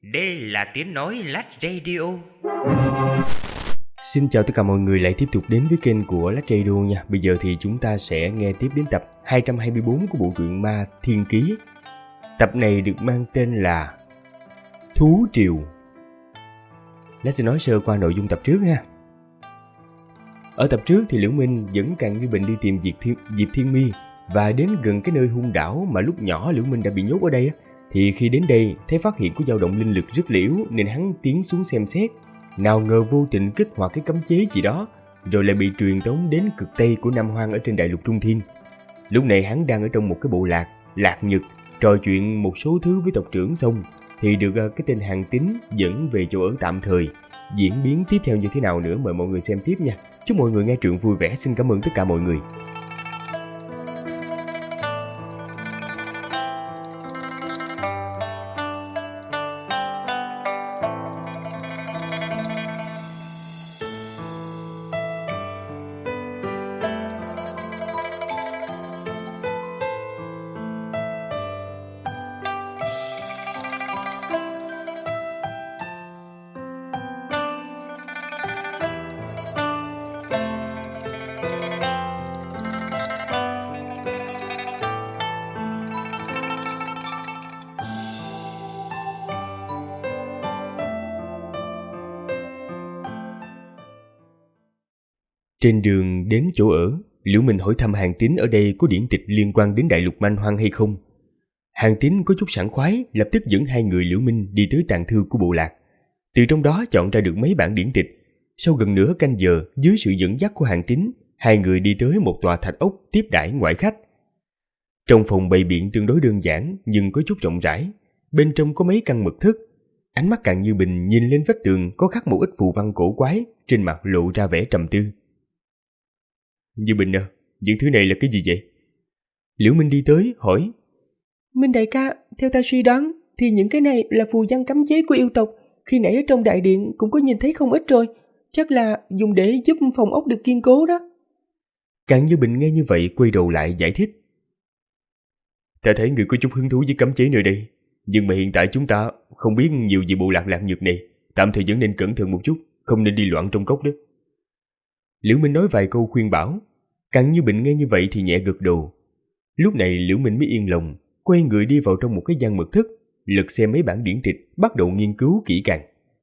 Đây là tiếng nói Lách Radio. Xin chào tất cả mọi người lại tiếp tục đến với kênh của Lách Radio nha. Bây giờ thì chúng ta sẽ nghe tiếp đến tập 224 của bộ truyện ma Thiên Ký. Tập này được mang tên là Thú Triều. Lách sẽ nói sơ qua nội dung tập trước ha. Ở tập trước thì Liễu Minh dẫn Càng Như Bình đi tìm Diệp Thiên Mi và đến gần cái nơi hung đảo mà lúc nhỏ Liễu Minh đã bị nhốt ở đây. Thì khi đến đây thấy phát hiện có dao động linh lực rất liễu nên hắn tiến xuống xem xét. Nào ngờ vô tình kích hoạt cái cấm chế gì đó, rồi lại bị truyền tống đến cực tây của Nam Hoang ở trên đại lục Trung Thiên. Lúc này hắn đang ở trong một cái bộ lạc Nhật, trò chuyện một số thứ với tộc trưởng xong thì được cái tên Hàn Tín dẫn về chỗ ở tạm thời. Diễn biến tiếp theo như thế nào nữa mời mọi người xem tiếp nha. Chúc mọi người nghe truyện vui vẻ. Xin cảm ơn tất cả mọi người. Trên đường đến chỗ ở, Liễu Minh hỏi thăm Hàn Tín ở đây có điển tịch liên quan đến đại lục Man Hoang hay không. Hàn Tín có chút sảng khoái, lập tức dẫn hai người Liễu Minh đi tới tàng thư của bộ lạc. Từ trong đó chọn ra được mấy bản điển tịch. Sau gần nửa canh giờ, dưới sự dẫn dắt của Hàn Tín, hai người đi tới một tòa thạch ốc tiếp đãi ngoại khách. Trong phòng bày biện tương đối đơn giản nhưng có chút rộng rãi. Bên trong có mấy căn mật thất. Ánh mắt Càng Như Bình nhìn lên vách tường có khắc một ít phù văn cổ quái, trên mặt lộ ra vẻ trầm tư. Như Bình à, những thứ này là cái gì vậy? Liễu Minh đi tới hỏi. Minh đại ca, theo ta suy đoán thì những cái này là phù văn cấm chế của yêu tộc. Khi nãy ở trong đại điện cũng có nhìn thấy không ít rồi. Chắc là dùng để giúp phòng ốc được kiên cố đó. Càng Như Bình nghe như vậy quay đầu lại giải thích. Ta thấy người có chút hứng thú với cấm chế nơi đây, nhưng mà hiện tại chúng ta không biết nhiều về bộ lạc Nhật này. Tạm thời vẫn nên cẩn thận một chút, không nên đi loạn trong cốc đó. Liễu Minh nói vài câu khuyên bảo. Càng Như Bình nghe như vậy thì nhẹ gật đầu. Lúc này Liễu Minh mới yên lòng, quay người đi vào trong một cái gian mật thất, lật xem mấy bản điển tịch, bắt đầu nghiên cứu kỹ càng.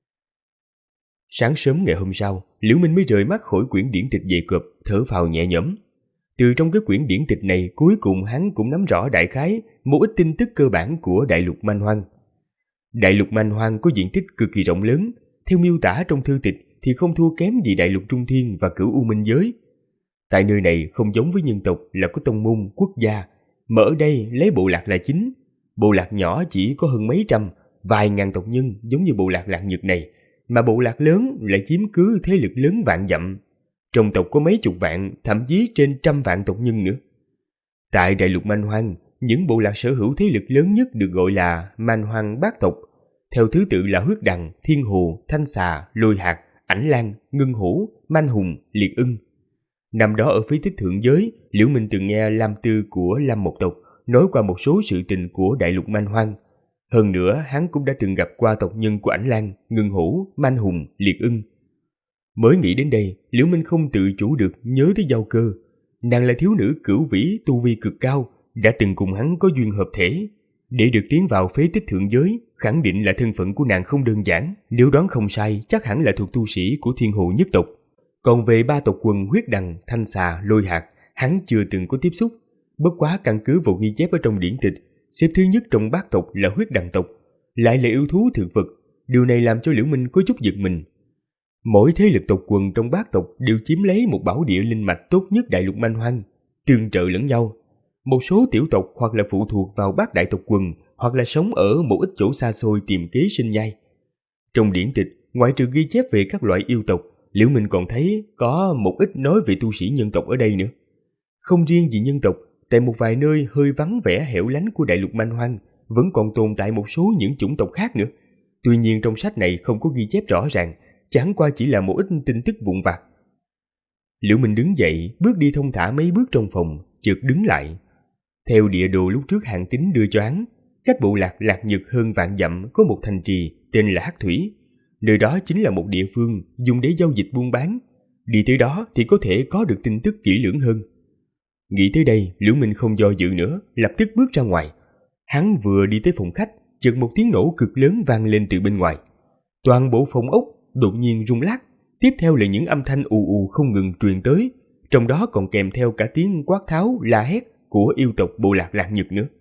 Sáng sớm ngày hôm sau, Liễu Minh mới rời mắt khỏi quyển điển tịch dày cộp, thở phào nhẹ nhõm. Từ trong cái quyển điển tịch này, cuối cùng hắn cũng nắm rõ đại khái một ít tin tức cơ bản của đại lục Man Hoang. Đại lục Man Hoang có diện tích cực kỳ rộng lớn, theo miêu tả trong thư tịch thì không thua kém gì đại lục Trung Thiên và Cửu U Minh Giới. Tại nơi này không giống với nhân tộc là có tông môn, quốc gia, mà ở đây lấy bộ lạc là chính. Bộ lạc nhỏ chỉ có hơn mấy trăm, vài ngàn tộc nhân giống như bộ lạc Nhật này, mà bộ lạc lớn lại chiếm cứ thế lực lớn vạn dặm. Trong tộc có mấy chục vạn, thậm chí trên trăm vạn tộc nhân nữa. Tại đại lục Man Hoang, những bộ lạc sở hữu thế lực lớn nhất được gọi là Man Hoang bát tộc, theo thứ tự là Huyết Đằng, Thiên Hồ, Thanh Xà, Lôi Hạt, Ảnh Lang, Ngân Hổ, Man Hùng, Liệt Ưng. Năm đó ở phía tích thượng giới, Liễu Minh từng nghe Lam Tư của Lam Mộc tộc nói qua một số sự tình của đại lục Man Hoang. Hơn nữa, hắn cũng đã từng gặp qua tộc nhân của Ảnh Lang, Ngân Hổ, Man Hùng, Liệt Ưng. Mới nghĩ đến đây, Liễu Minh không tự chủ được nhớ tới Giao Cơ. Nàng là thiếu nữ cửu vĩ tu vi cực cao, đã từng cùng hắn có duyên hợp thể. Để được tiến vào phế tích thượng giới, khẳng định là thân phận của nàng không đơn giản. Nếu đoán không sai, chắc hẳn là thuộc tu sĩ của Thiên Hồ nhất tộc. Còn về ba tộc quần Huyết Đằng, Thanh Xà, Lôi Hạt, hắn chưa từng có tiếp xúc. Bất quá căn cứ vào ghi chép ở trong điển tịch, xếp thứ nhất trong bát tộc là Huyết Đằng tộc, lại là yêu thú thực vật. Điều này làm cho Liễu Minh có chút giật mình. Mỗi thế lực tộc quần trong bát tộc đều chiếm lấy một bảo địa linh mạch tốt nhất đại lục Man Hoang, tương trợ lẫn nhau. Một số tiểu tộc hoặc là phụ thuộc vào bát đại tộc quần, hoặc là sống ở một ít chỗ xa xôi tìm kế sinh nhai. Trong điển tịch, ngoại trừ ghi chép về các loại yêu tộc, Liễu Minh còn thấy có một ít nói về tu sĩ nhân tộc ở đây nữa. Không riêng gì nhân tộc, tại một vài nơi hơi vắng vẻ hẻo lánh của đại lục Man Hoang vẫn còn tồn tại một số những chủng tộc khác nữa. Tuy nhiên trong sách này không có ghi chép rõ ràng, chẳng qua chỉ là một ít tin tức vụn vặt. Liễu Minh đứng dậy, bước đi thông thả mấy bước trong phòng, chợt đứng lại. Theo địa đồ lúc trước Hàn Tín đưa cho hắn, cách bộ lạc Lạc Nhật hơn vạn dặm có một thành trì tên là Hắc Thủy. Nơi đó chính là một địa phương dùng để giao dịch buôn bán. Đi tới đó thì có thể có được tin tức kỹ lưỡng hơn. Nghĩ tới đây, Liễu Minh không do dự nữa, lập tức bước ra ngoài. Hắn vừa đi tới phòng khách, chợt một tiếng nổ cực lớn vang lên từ bên ngoài. Toàn bộ phòng ốc đột nhiên rung lắc, tiếp theo là những âm thanh ù ù không ngừng truyền tới, trong đó còn kèm theo cả tiếng quát tháo la hét của yêu tộc bộ lạc Lạc Nhật nữa.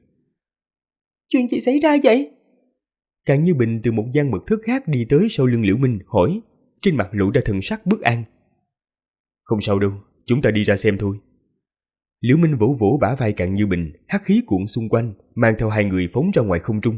Chuyện gì xảy ra vậy? Càng Như Bình từ một gian mật thất khác đi tới sau lưng Liễu Minh hỏi, trên mặt lộ ra thần sắc bất an. Không sao đâu, chúng ta đi ra xem thôi. Liễu Minh vỗ vỗ bả vai Càng Như Bình, hắc khí cuộn xung quanh, mang theo hai người phóng ra ngoài không trung.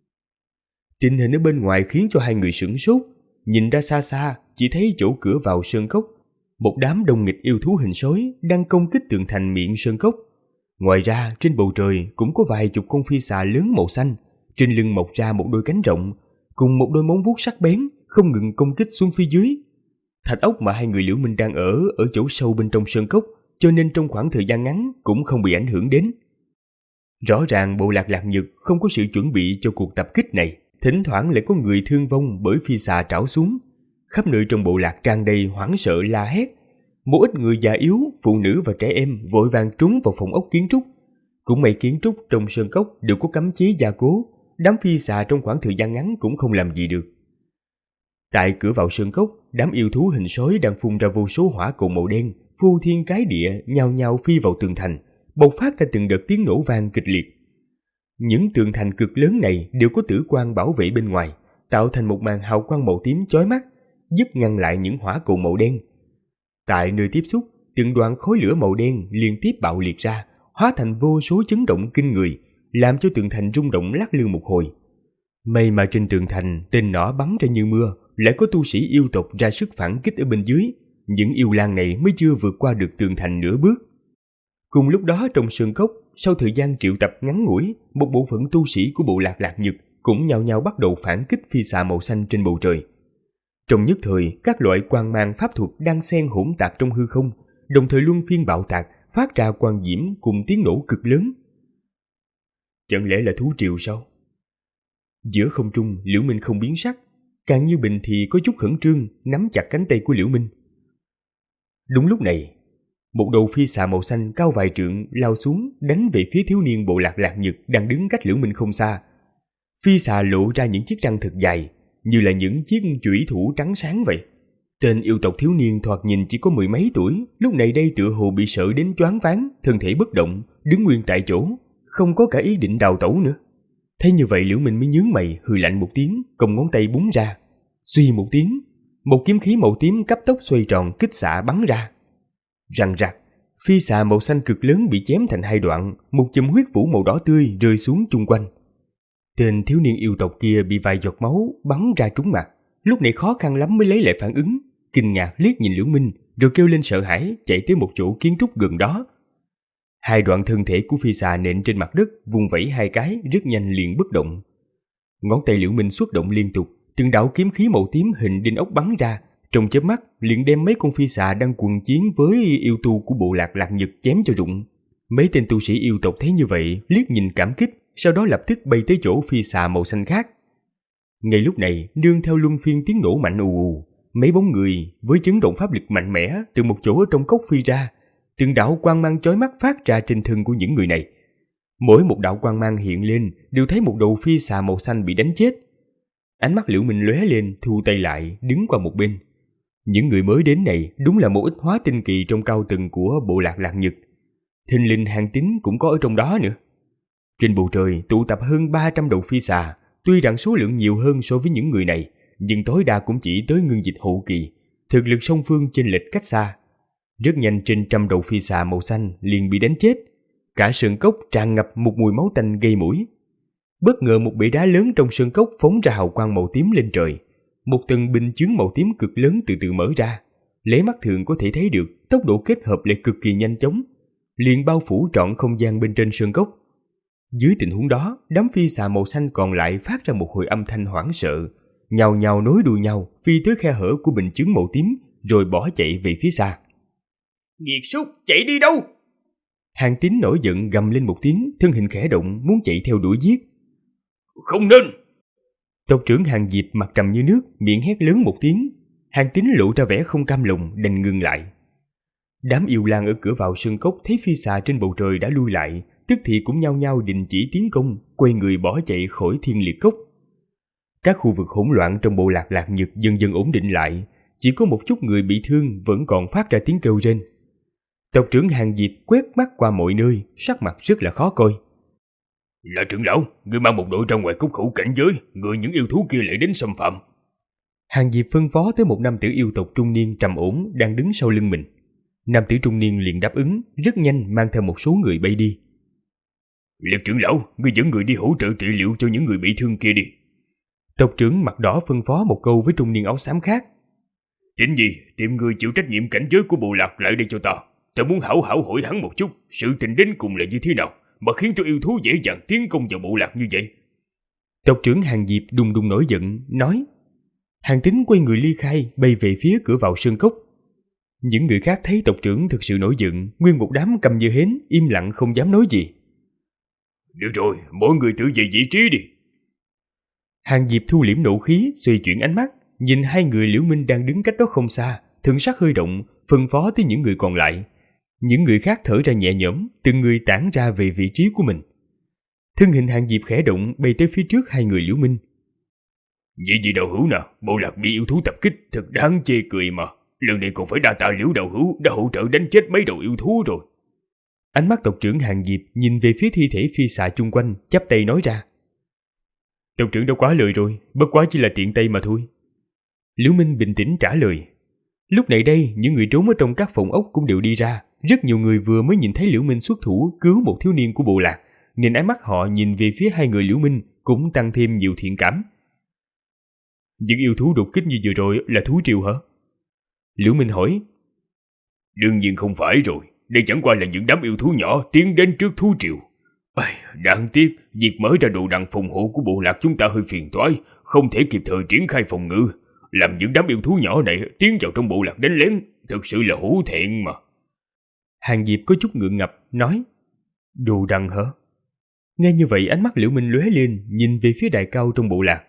Tình hình ở bên ngoài khiến cho hai người sửng sốt, nhìn ra xa xa, chỉ thấy chỗ cửa vào sơn cốc, một đám đông nghịch yêu thú hình sói đang công kích tường thành miệng sơn cốc. Ngoài ra, trên bầu trời cũng có vài chục con phi xà lớn màu xanh, trên lưng mọc ra một đôi cánh rộng, cùng một đôi móng vuốt sắc bén, không ngừng công kích xuống phía dưới. Thạch ốc mà hai người Liễu Minh đang ở chỗ sâu bên trong sơn cốc, cho nên trong khoảng thời gian ngắn cũng không bị ảnh hưởng đến. Rõ ràng bộ lạc Lạc Nhật không có sự chuẩn bị cho cuộc tập kích này, thỉnh thoảng lại có người thương vong bởi phi xà trảo xuống. Khắp nơi trong bộ lạc tràn đầy hoảng sợ la hét. Một ít người già yếu, phụ nữ và trẻ em vội vàng trốn vào phòng ốc kiến trúc. Cũng may kiến trúc trong sơn cốc đều có cấm chế gia cố, đám phi xà trong khoảng thời gian ngắn cũng không làm gì được. Tại cửa vào sơn cốc, đám yêu thú hình sói đang phun ra vô số hỏa cầu màu đen, phô thiên cái địa, nhao nhao phi vào tường thành, bộc phát ra từng đợt tiếng nổ vang kịch liệt. Những tường thành cực lớn này đều có tử quang bảo vệ bên ngoài, tạo thành một màn hào quang màu tím chói mắt, giúp ngăn lại những hỏa cầu màu đen. Tại nơi tiếp xúc, từng đoạn khói lửa màu đen liên tiếp bạo liệt ra, hóa thành vô số chấn động kinh người, làm cho tường thành rung động lắc lư một hồi. May mà trên tường thành tên nỏ bắn ra như mưa, lại có tu sĩ yêu tộc ra sức phản kích ở bên dưới. Những yêu lang này mới chưa vượt qua được tường thành nửa bước. Cùng lúc đó trong sơn cốc, sau thời gian triệu tập ngắn ngủi, một bộ phận tu sĩ của bộ lạc Lạc Nhật cũng nhao nhao bắt đầu phản kích phi xà màu xanh trên bầu trời. Trong nhất thời, các loại quang mang pháp thuật đang xen hỗn tạp trong hư không, đồng thời luân phiên bạo tạc, phát ra quang diễm cùng tiếng nổ cực lớn. Chẳng lẽ là thú triều sao? Giữa không trung, Liễu Minh không biến sắc, Càng Như Bình thì có chút khẩn trương, nắm chặt cánh tay của Liễu Minh. Đúng lúc này, một đầu phi xà màu xanh cao vài trượng lao xuống, đánh về phía thiếu niên bộ lạc Lạc Nhật đang đứng cách Liễu Minh không xa. Phi xà lộ ra những chiếc răng thật dài, như là những chiếc chủy thủ trắng sáng vậy. Tên yêu tộc thiếu niên thoạt nhìn chỉ có mười mấy tuổi, lúc này đây tựa hồ bị sợ đến choáng váng, thân thể bất động, đứng nguyên tại chỗ, không có cả ý định đào tẩu nữa. Thấy như vậy Liễu Minh mới nhướng mày, hừ lạnh một tiếng, cong ngón tay búng ra. Suy một tiếng, một kiếm khí màu tím cấp tốc xoay tròn kích xạ bắn ra. Răng rạc, phi xà màu xanh cực lớn bị chém thành hai đoạn, một chùm huyết vũ màu đỏ tươi rơi xuống chung quanh. Tên thiếu niên yêu tộc kia bị vài giọt máu bắn ra trúng mặt, lúc này khó khăn lắm mới lấy lại phản ứng, kinh ngạc liếc nhìn Liễu Minh, rồi kêu lên sợ hãi chạy tới một chỗ kiến trúc gần đó. Hai đoạn thân thể của phi xà nện trên mặt đất, vung vẩy hai cái, rất nhanh liền bất động. Ngón tay Liễu Minh xuất động liên tục, từng đạo kiếm khí màu tím hình đinh ốc bắn ra, trong chớp mắt liền đem mấy con phi xà đang quần chiến với yêu tu của bộ lạc Lạc Nhật chém cho rụng. Mấy tên tu sĩ yêu tộc thấy như vậy, liếc nhìn cảm kích, sau đó lập tức bay tới chỗ phi xà màu xanh khác. Ngay lúc này, nương theo luân phiên tiếng nổ mạnh ù ù, mấy bóng người với chấn động pháp lực mạnh mẽ từ một chỗ ở trong cốc phi ra, từng đạo quang mang chói mắt phát ra trên thân của những người này. Mỗi một đạo quang mang hiện lên đều thấy một đầu phi xà màu xanh bị đánh chết. Ánh mắt Liễu Minh lóe lên, thu tay lại, đứng qua một bên. Những người mới đến này đúng là một ít hóa tinh kỳ trong cao tầng của bộ lạc Lạc Nhật. Thinh linh hàng tín cũng có ở trong đó nữa. Trên bầu trời tụ tập hơn 300 đầu phi xà, tuy rằng số lượng nhiều hơn so với những người này, nhưng tối đa cũng chỉ tới ngưng dịch hậu kỳ, thực lực song phương chênh lệch cách xa. Rất nhanh trên trăm đầu phi xà màu xanh liền bị đánh chết. Cả sơn cốc tràn ngập một mùi máu tanh gây mũi. Bất ngờ một bể đá lớn trong sơn cốc phóng ra hào quang màu tím lên trời. Một tầng bình chướng màu tím cực lớn từ từ mở ra. Lấy mắt thường có thể thấy được tốc độ kết hợp lại cực kỳ nhanh chóng, liền bao phủ trọn không gian bên trên sơn cốc. Dưới tình huống đó, đám phi xà màu xanh còn lại phát ra một hồi âm thanh hoảng sợ, nhào nhào nối đuôi nhau phi tới khe hở của bình chướng màu tím, rồi bỏ chạy về phía xa. Nghiệt súc, chạy đi đâu? Hàng Tín nổi giận gầm lên một tiếng, thân hình khẽ động muốn chạy theo đuổi giết. Không nên! Tộc trưởng Hàng Diệp mặt trầm như nước, miệng hét lớn một tiếng. Hàng Tín lộ ra vẻ không cam lòng, đành ngừng lại. Đám yêu lang ở cửa vào sơn cốc thấy phi xà trên bầu trời đã lui lại, tức thì cũng nhao nhao đình chỉ tiến công, quay người bỏ chạy khỏi Thiên Liệt Cốc. Các khu vực hỗn loạn trong bộ lạc Lạc Nhật dần dần ổn định lại, chỉ có một chút người bị thương vẫn còn phát ra tiếng kêu rên. Tộc trưởng Hàng Diệp quét mắt qua mọi nơi, sắc mặt rất là khó coi. Là trưởng lão, ngươi mang một đội ra ngoài cốc khẩu cảnh giới, ngừa những yêu thú kia lại đến xâm phạm. Hàng Diệp phân phó tới một nam tử yêu tộc trung niên trầm ổn đang đứng sau lưng mình. Nam tử trung niên liền đáp ứng, rất nhanh mang theo một số người bay đi. Liệt trưởng lão, ngươi dẫn người đi hỗ trợ trị liệu cho những người bị thương kia đi. Tộc trưởng mặt đỏ phân phó một câu với trung niên áo xám khác. Chính gì, tìm người chịu trách nhiệm cảnh giới của bộ lạc lại đây cho ta. Ta muốn hảo hảo hỏi hắn một chút, sự tình đến cùng là như thế nào mà khiến cho yêu thú dễ dàng tiến công vào bộ lạc như vậy. Tộc trưởng Hàng Diệp đùng đùng nổi giận, nói. Hàng Tín quay người ly khai, bay về phía cửa vào sơn cốc. Những người khác thấy tộc trưởng thực sự nổi giận, nguyên một đám cầm như hến, im lặng không dám nói gì. Được rồi, mỗi người tự về vị trí đi. Hàng Diệp thu liễm nộ khí, xoay chuyển ánh mắt, nhìn hai người Liễu Minh đang đứng cách đó không xa, thần sắc hơi động, phân phó tới những người còn lại. Những người khác thở ra nhẹ nhõm, từng người tản ra về vị trí của mình. Thân hình Hàng Diệp khẽ động, bay tới phía trước hai người Liễu Minh. Vậy gì đạo hữu nào, bộ lạc bị yêu thú tập kích, thật đáng chê cười mà. Lần này còn phải đa tạ Liễu đạo hữu đã hỗ trợ đánh chết mấy đầu yêu thú rồi. Ánh mắt tộc trưởng Hàng Diệp nhìn về phía thi thể phi xà chung quanh, chắp tay nói ra. Tộc trưởng đã quá lời rồi, bất quá chỉ là tiện tay mà thôi. Liễu Minh bình tĩnh trả lời. Lúc này đây, những người trốn ở trong các phòng ốc cũng đều đi ra. Rất nhiều người vừa mới nhìn thấy Liễu Minh xuất thủ cứu một thiếu niên của bộ lạc, nên ánh mắt họ nhìn về phía hai người Liễu Minh cũng tăng thêm nhiều thiện cảm. Những yêu thú đột kích như vừa rồi là thú triều hả? Liễu Minh hỏi. Đương nhiên không phải rồi, đây chẳng qua là những đám yêu thú nhỏ tiến đến trước thú triều. Đáng tiếc, việc mở ra đồ đằng phòng hộ của bộ lạc chúng ta hơi phiền toái, không thể kịp thời triển khai phòng ngự, làm những đám yêu thú nhỏ này tiến vào trong bộ lạc đánh lén, thực sự là hổ thẹn mà. Hàng Diệp có chút ngượng ngập, nói. Đồ đằng hả? Nghe như vậy ánh mắt Liễu Minh lóe lên, nhìn về phía đài cao trong bộ lạc.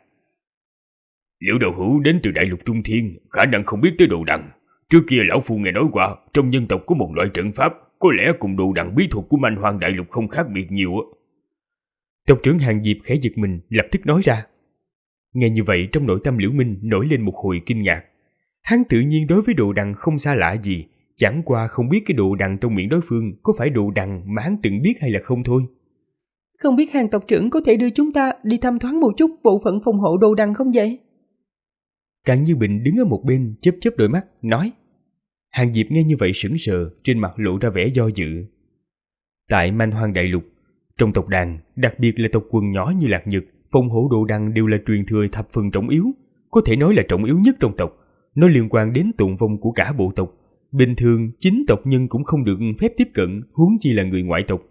Liễu đạo hữu đến từ đại lục Trung Thiên, khả năng không biết tới đồ đằng. Trước kia lão phu nghe nói qua, trong nhân tộc có một loại trận pháp, có lẽ cùng đồ đằng bí thuật của Man Hoang đại lục không khác biệt nhiều. Tộc trưởng Hàng Diệp khẽ giật mình, lập tức nói ra. Nghe như vậy trong nội tâm Liễu Minh nổi lên một hồi kinh ngạc. Hắn tự nhiên đối với đồ đằng không xa lạ gì, chẳng qua không biết cái đồ đằng trong miệng đối phương có phải đồ đằng mà hắn từng biết hay là không thôi. Không biết Hàng tộc trưởng có thể đưa chúng ta đi thăm thoáng một chút bộ phận phòng hộ đồ đằng không vậy? Càn Như Bình đứng ở một bên chớp chớp đôi mắt, nói. Hàng Diệp nghe như vậy sững sờ, trên mặt lộ ra vẻ do dự. Tại Man Hoang đại lục, trong tộc đàn, đặc biệt là tộc quần nhỏ như Lạc Nhật, phòng hộ đồ đằng đều là truyền thừa thập phần trọng yếu, có thể nói là trọng yếu nhất trong tộc. Nó liên quan đến tồn vong của cả bộ tộc. Bình thường, chính tộc nhân cũng không được phép tiếp cận, huống chi là người ngoại tộc.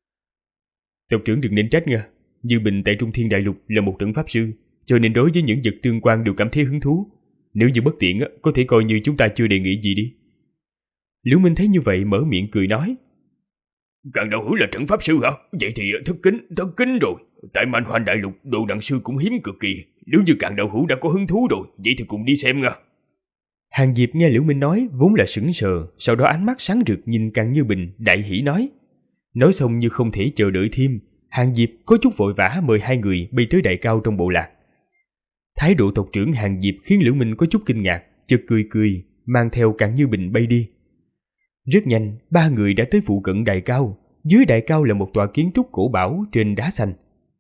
Tộc trưởng đừng nên trách nha, Như Bình tại Trung Thiên đại lục là một trận pháp sư, cho nên đối với những vật tương quan đều cảm thấy hứng thú. Nếu như bất tiện, có thể coi như chúng ta chưa đề nghị gì đi. Liễu Minh thấy như vậy mở miệng cười nói. Càn đạo hữu là trận pháp sư hả? Vậy thì thất kính rồi. Tại Man Hoang đại lục, đồ đằng sư cũng hiếm cực kỳ. Nếu như Càn đạo hữu đã có hứng thú rồi, vậy thì cùng đi xem nha. Hàng Diệp nghe Liễu Minh nói vốn là sững sờ, sau đó ánh mắt sáng rực nhìn Càn Như Bình, đại hỉ nói. Nói xong như không thể chờ đợi thêm, Hàng Diệp có chút vội vã mời hai người bay tới đại cao trong bộ lạc. Thái độ tộc trưởng Hàng Diệp khiến Liễu Minh có chút kinh ngạc, chợt cười, mang theo Càn Như Bình bay đi. Rất nhanh, ba người đã tới phụ cận đài cao. Dưới đài cao là một tòa kiến trúc cổ bảo trên đá xanh.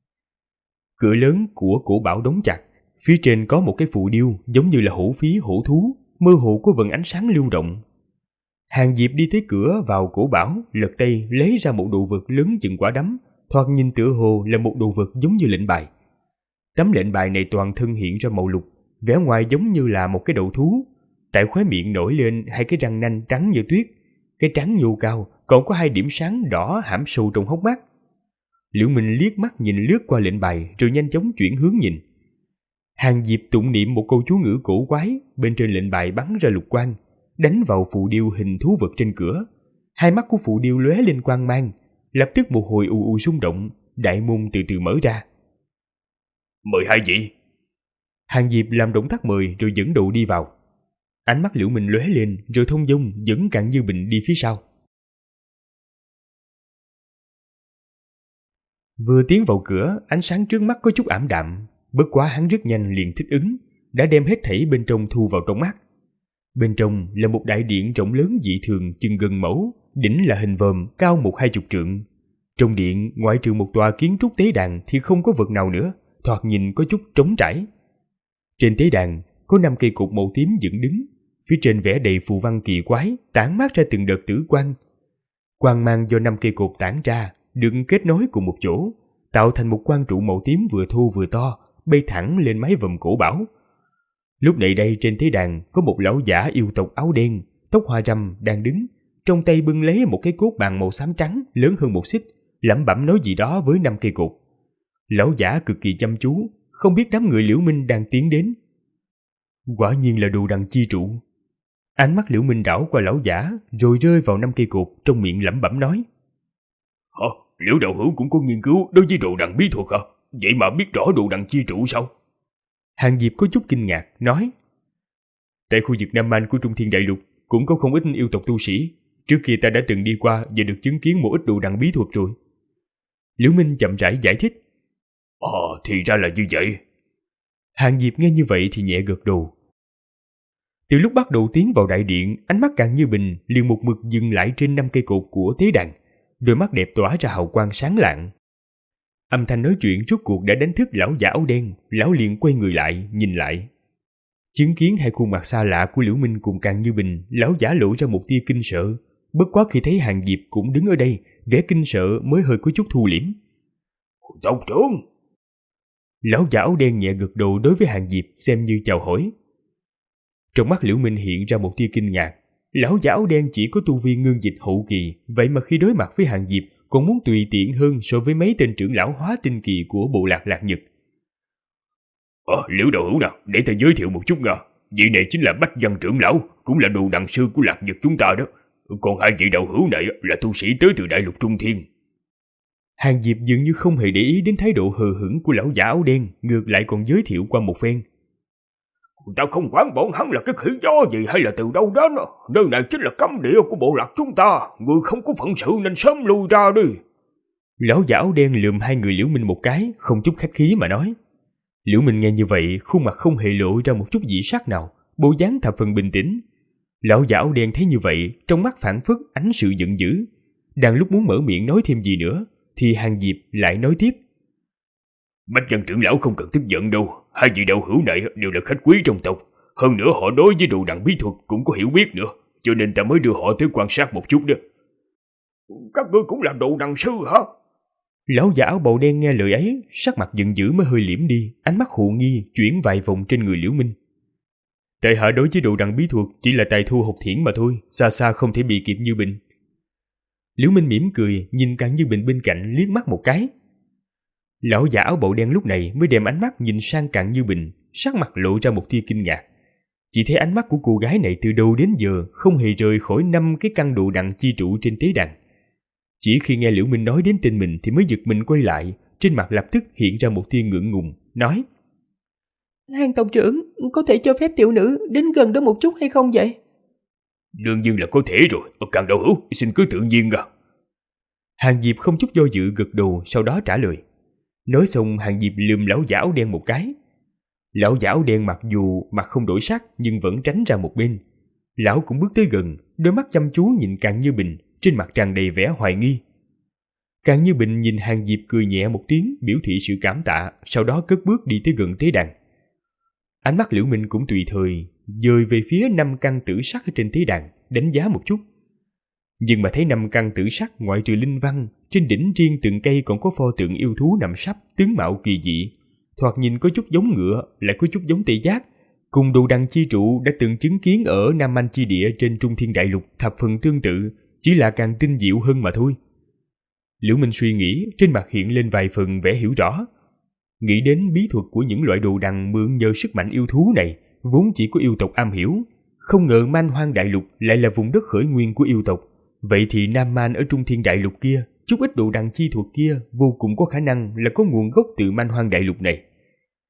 Cửa lớn của cổ bảo đóng chặt, phía trên có một cái phù điêu giống như là hổ phí hổ thú, mơ hồ có vầng ánh sáng lưu động. Hàng Diệp đi tới cửa vào cổ bảo, lật tay lấy ra một đồ vật lớn chừng quả đấm, thoạt nhìn tựa hồ là một đồ vật giống như lệnh bài. Tấm lệnh bài này toàn thân hiện ra màu lục, vẻ ngoài giống như là một cái đầu thú. Tại khóe miệng nổi lên hai cái răng nanh trắng như tuyết, cái trán nhô cao, còn có hai điểm sáng đỏ hãm sâu trong hốc mắt. Liễu Minh liếc mắt nhìn lướt qua lệnh bài rồi nhanh chóng chuyển hướng nhìn. Hàng Diệp tụng niệm một câu chú ngữ cổ quái, bên trên lệnh bài bắn ra lục quang, đánh vào phù điêu hình thú vật trên cửa. Hai mắt của phù điêu lóe lên quang mang, lập tức một hồi ù ù rung động, đại môn từ từ mở ra. Mời hai vị. Hàng Diệp làm động tác mời rồi dẫn đầu đi vào. Ánh mắt Liễu Minh lóe lên rồi thông dong dẫn Càn Như Bình đi phía sau. Vừa tiến vào cửa, ánh sáng trước mắt có chút ảm đạm, bất quá hắn rất nhanh liền thích ứng, đã đem hết thảy bên trong thu vào trong mắt. Bên trong là một đại điện rộng lớn dị thường chừng gần mẫu, đỉnh là hình vòm cao 1-20 trượng. Trong điện, ngoại trừ một tòa kiến trúc tế đàn thì không có vật nào nữa, thoạt nhìn có chút trống trải. Trên tế đàn có 5 cây cột màu tím dựng đứng, phía trên vẽ đầy phù văn kỳ quái, tản mát ra từng đợt tử quang. Quang mang do 5 cây cột tản ra, được kết nối cùng một chỗ, tạo thành một quang trụ màu tím vừa thô vừa to, bay thẳng lên mái vòm cổ bảo. Lúc này đây trên tế đàn có một lão giả yêu tộc áo đen, tóc hoa râm đang đứng, trong tay bưng lấy một cái cốt bàn màu xám trắng lớn hơn một xích, lẩm bẩm nói gì đó với 5 cây cột. Lão giả cực kỳ chăm chú, không biết đám người Liễu Minh đang tiến đến. Quả nhiên là đồ đằng chi trụ. Ánh mắt Liễu Minh đảo qua lão giả, rồi rơi vào 5 cây cột, trong miệng lẩm bẩm nói: Liễu đạo hữu cũng có nghiên cứu đối với đồ đằng bí thuật hả? Vậy mà biết rõ đồ đằng chi trụ sao? Hàng Diệp có chút kinh ngạc, nói: Tại khu vực Nam Man của Trung Thiên Đại Lục cũng có không ít yêu tộc tu sĩ. Trước kia ta đã từng đi qua và được chứng kiến một ít đồ đằng bí thuật rồi. Liễu Minh chậm rãi giải thích: Thì ra là như vậy. Hàng Diệp nghe như vậy thì nhẹ gật đầu. Từ lúc bắt đầu tiến vào đại điện, ánh mắt Càn Như Bình liền một mực dừng lại trên 5 cây cột của tế đàn, đôi mắt đẹp tỏa ra hào quang sáng lạng. Âm thanh nói chuyện rốt cuộc đã đánh thức lão giả áo đen, lão liền quay người lại, nhìn lại. Chứng kiến hai khuôn mặt xa lạ của Liễu Minh cùng Càn Như Bình, lão giả lộ ra một tia kinh sợ. Bất quá khi thấy Hàng Diệp cũng đứng ở đây, vẻ kinh sợ mới hơi có chút thu liễm. Tộc trưởng! Lão giả áo đen nhẹ gật đầu đối với Hàng Diệp, xem như chào hỏi. Trong mắt Liễu Minh hiện ra một tia kinh ngạc. Lão giả áo đen chỉ có tu vi ngưng dịch hậu kỳ, vậy mà khi đối mặt với Hàng Diệp còn muốn tùy tiện hơn so với mấy tên trưởng lão hóa tinh kỳ của bộ lạc Lạc Nhật. Liễu đạo hữu nào, để ta giới thiệu một chút nha. Vị này chính là Bách Văn trưởng lão, cũng là đồ đằng sư của Lạc Nhật chúng ta đó. Còn hai vị đạo hữu này là tu sĩ tới từ Đại Lục Trung Thiên. Hàng Diệp dường như không hề để ý đến thái độ hờ hững của lão giả áo đen, ngược lại còn giới thiệu qua một phen. Ta không quản bọn hắn là cái khỉ gió gì hay là từ đâu đến, nơi này chính là cấm địa của bộ lạc chúng ta, người không có phận sự nên sớm lui ra đi. Lão giả áo đen lườm hai người Liễu Minh một cái, không chút khách khí mà nói. Liễu Minh nghe như vậy, khuôn mặt không hề lộ ra một chút dị sắc nào, bộ dáng thập phần bình tĩnh. Lão giả áo đen thấy như vậy, trong mắt phảng phất ánh sự giận dữ. Đang lúc muốn mở miệng nói thêm gì nữa, thì Hàng Diệp lại nói tiếp. Bách Văn trưởng lão không cần tức giận đâu, hai vị đạo hữu này đều là khách quý trong tộc. Hơn nữa họ đối với đồ đằng bí thuật cũng có hiểu biết nữa, cho nên ta mới đưa họ tới quan sát một chút đó. Các ngươi cũng là đồ đằng sư hả? Lão giả áo bào đen nghe lời ấy, sắc mặt giận dữ mới hơi liễm đi, ánh mắt hồ nghi chuyển vài vòng trên người Liễu Minh. Tại hạ đối với đồ đằng bí thuật chỉ là tài thu học thiển mà thôi, xa xa không thể bị kịp Như Bình. Liễu Minh mỉm cười, nhìn Càn Như Bình bên cạnh liếc mắt một cái. Lão giả áo bào đen lúc này mới đem ánh mắt nhìn sang Càn Như Bình, sắc mặt lộ ra một tia kinh ngạc. Chỉ thấy ánh mắt của cô gái này từ đầu đến giờ không hề rời khỏi 5 cái căn đồ đằng chi trụ trên tế đàn. Chỉ khi nghe Liễu Minh nói đến tên mình thì mới giật mình quay lại, trên mặt lập tức hiện ra một tia ngượng ngùng, nói: Hàng tộc trưởng, có thể cho phép tiểu nữ đến gần đó một chút hay không vậy? Đương nhiên là có thể rồi, Càn đạo hữu, xin cứ tự nhiên à. Hàng Diệp không chút do dự gật đầu, sau đó trả lời. Nói xong Hàng Diệp lườm lão giả áo đen một cái. Lão giả áo đen mặc dù mặt không đổi sắc nhưng vẫn tránh ra một bên. Lão cũng bước tới gần, đôi mắt chăm chú nhìn Càn Như Bình, trên mặt tràn đầy vẻ hoài nghi. Càn Như Bình nhìn Hàng Diệp cười nhẹ một tiếng, biểu thị sự cảm tạ, sau đó cất bước đi tới gần tế đàn. Ánh mắt Liễu Minh cũng tùy thời dời về phía 5 căn tử sắc ở trên tế đàn, đánh giá một chút. Nhưng mà thấy 5 căn tử sắc ngoại trừ linh văn, trên đỉnh riêng từng cây còn có pho tượng yêu thú nằm sấp, tướng mạo kỳ dị, thoạt nhìn có chút giống ngựa, lại có chút giống tê giác, cùng đồ đằng chi trụ đã từng chứng kiến ở Nam Man chi địa trên Trung Thiên Đại Lục thập phần tương tự, chỉ là càng tinh diệu hơn mà thôi. Liễu Minh suy nghĩ, trên mặt hiện lên vài phần vẻ hiểu rõ. Nghĩ đến bí thuật của những loại đồ đằng mượn nhờ sức mạnh yêu thú này, vốn chỉ có yêu tộc am hiểu, không ngờ Man Hoang Đại Lục lại là vùng đất khởi nguyên của yêu tộc. Vậy thì Nam Man ở Trung Thiên Đại Lục kia, chút ít đồ đằng chi thuật kia vô cùng có khả năng là có nguồn gốc từ Man Hoang Đại Lục này.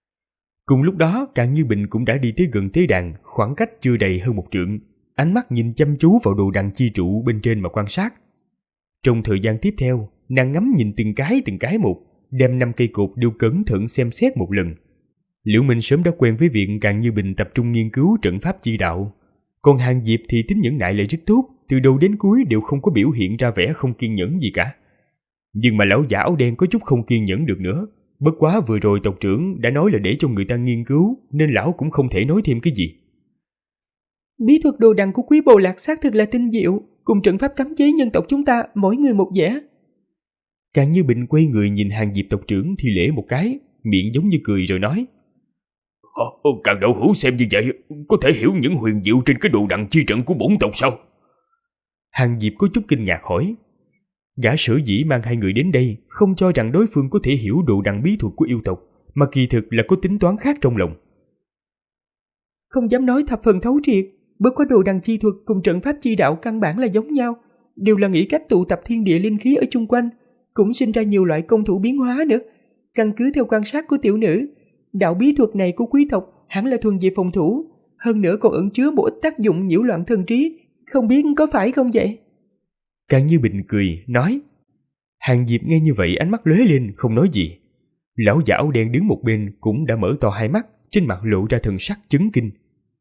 Cùng lúc đó, Càn Như Bình cũng đã đi tới gần tế đàn, khoảng cách chưa đầy hơn 1 trượng, ánh mắt nhìn chăm chú vào đồ đằng chi trụ bên trên mà quan sát. Trong thời gian tiếp theo, nàng ngắm nhìn từng cái một, đem 5 cây cột đều cẩn thận xem xét một lần. Liễu Minh sớm đã quen với việc Càn Như Bình tập trung nghiên cứu trận pháp chi đạo, còn Hàng Diệp thì tính nhẫn nại lại rất tốt, từ đầu đến cuối đều không có biểu hiện ra vẻ không kiên nhẫn gì cả. Nhưng mà lão giả áo đen có chút không kiên nhẫn được nữa, bất quá vừa rồi tộc trưởng đã nói là để cho người ta nghiên cứu, nên lão cũng không thể nói thêm cái gì. Bí thuật đồ đằng của Quý Bồ Lạc xác thực là tinh diệu, cùng trận pháp cấm chế nhân tộc chúng ta mỗi người một vẻ. Càn Như Bình quay người nhìn Hàng Diệp tộc trưởng thi lễ một cái, miệng giống như cười rồi nói: Càn đạo hữu xem như vậy, có thể hiểu những huyền diệu trên cái đồ đằng chi trận của bổn tộc sao? Hàng Diệp có chút kinh ngạc hỏi. Gã sở dĩ mang 2 người đến đây, không cho rằng đối phương có thể hiểu đồ đằng bí thuật của yêu tộc, mà kỳ thực là có tính toán khác trong lòng. Không dám nói thập phần thấu triệt, bất quá đồ đằng chi thuật cùng trận pháp chi đạo căn bản là giống nhau, đều là nghĩ cách tụ tập thiên địa linh khí ở chung quanh, cũng sinh ra nhiều loại công thủ biến hóa nữa. Căn cứ theo quan sát của tiểu nữ, đạo bí thuật này của quý tộc hẳn là thuần về phòng thủ, hơn nữa còn ẩn chứa một ít tác dụng nhiễu loạn thần trí, không biết có phải không vậy? Càn Như Bình cười, nói. Hàng Diệp nghe như vậy ánh mắt lóe lên, không nói gì. Lão giả áo đen đứng một bên cũng đã mở to 2 mắt, trên mặt lộ ra thần sắc chấn kinh.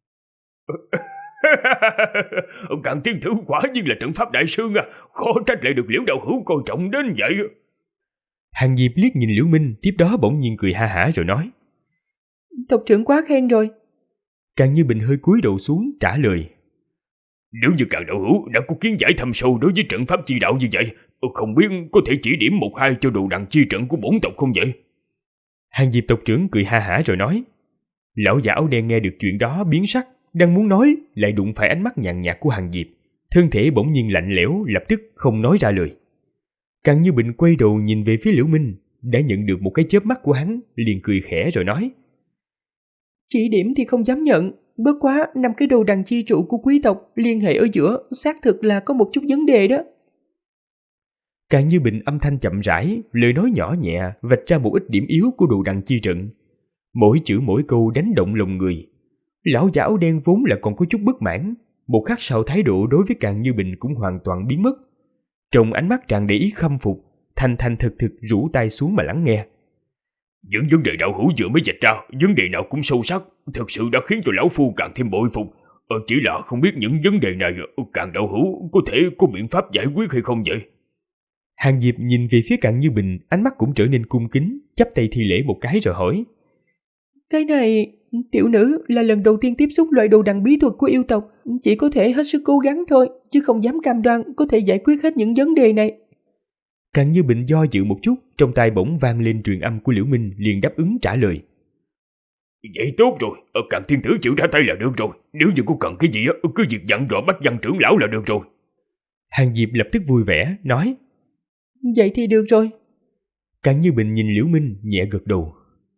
Càn tiên tử quả nhiên là trận pháp đại sư à, khó trách lại được Liễu đạo hữu coi trọng đến vậy. Hàng Diệp liếc nhìn Liễu Minh, tiếp đó bỗng nhiên cười ha hả rồi nói: Tộc trưởng quá khen rồi. Càn Như Bình hơi cúi đầu xuống trả lời: Nếu như Càn đạo hữu đã có kiến giải thâm sâu đối với trận pháp chi đạo như vậy, không biết có thể chỉ điểm 1-2 cho đồ đằng chi trận của bổn tộc không vậy? Hàng Diệp tộc trưởng cười ha hả rồi nói. Lão giả áo đen nghe được chuyện đó biến sắc, đang muốn nói lại đụng phải ánh mắt nhàn nhạt của Hàng Diệp, thân thể bỗng nhiên lạnh lẽo, lập tức không nói ra lời. Càn Như Bình quay đầu nhìn về phía Liễu Minh, đã nhận được một cái chớp mắt của hắn, liền cười khẽ rồi nói: Chỉ điểm thì không dám nhận, bất quá 5 cái đồ đằng chi trụ của quý tộc liên hệ ở giữa xác thực là có một chút vấn đề đó. Càn Như Bình âm thanh chậm rãi, lời nói nhỏ nhẹ vạch ra một ít điểm yếu của đồ đằng chi trận. Mỗi chữ mỗi câu đánh động lòng người. Lão giả áo đen vốn là còn có chút bất mãn, một khắc sau thái độ đối với Càn Như Bình cũng hoàn toàn biến mất. Trong ánh mắt tràn đầy ý khâm phục, thành thực rũ tay xuống mà lắng nghe. Những vấn đề đạo hữu vừa mới vạch ra, vấn đề nào cũng sâu sắc, thực sự đã khiến cho lão phu càng thêm bội phục. Chỉ là không biết những vấn đề này Càn đạo hữu có thể có biện pháp giải quyết hay không vậy? Hàng Diệp nhìn về phía Càn Như Bình, ánh mắt cũng trở nên cung kính, chắp tay thi lễ một cái rồi hỏi: Cái này, tiểu nữ là lần đầu tiên tiếp xúc loại đồ đằng bí thuật của yêu tộc, chỉ có thể hết sức cố gắng thôi, chứ không dám cam đoan có thể giải quyết hết những vấn đề này. Càn Như Bình do dự một chút, trong tai bỗng vang lên truyền âm của Liễu Minh, liền đáp ứng trả lời: Vậy tốt rồi, Càn thiên tử chịu ra tay là được rồi, nếu như có cần cái gì cứ việc dặn dò Bách Văn trưởng lão là được rồi. Hàng Diệp lập tức vui vẻ nói: Vậy thì được rồi. Càn Như Bình nhìn Liễu Minh nhẹ gật đầu.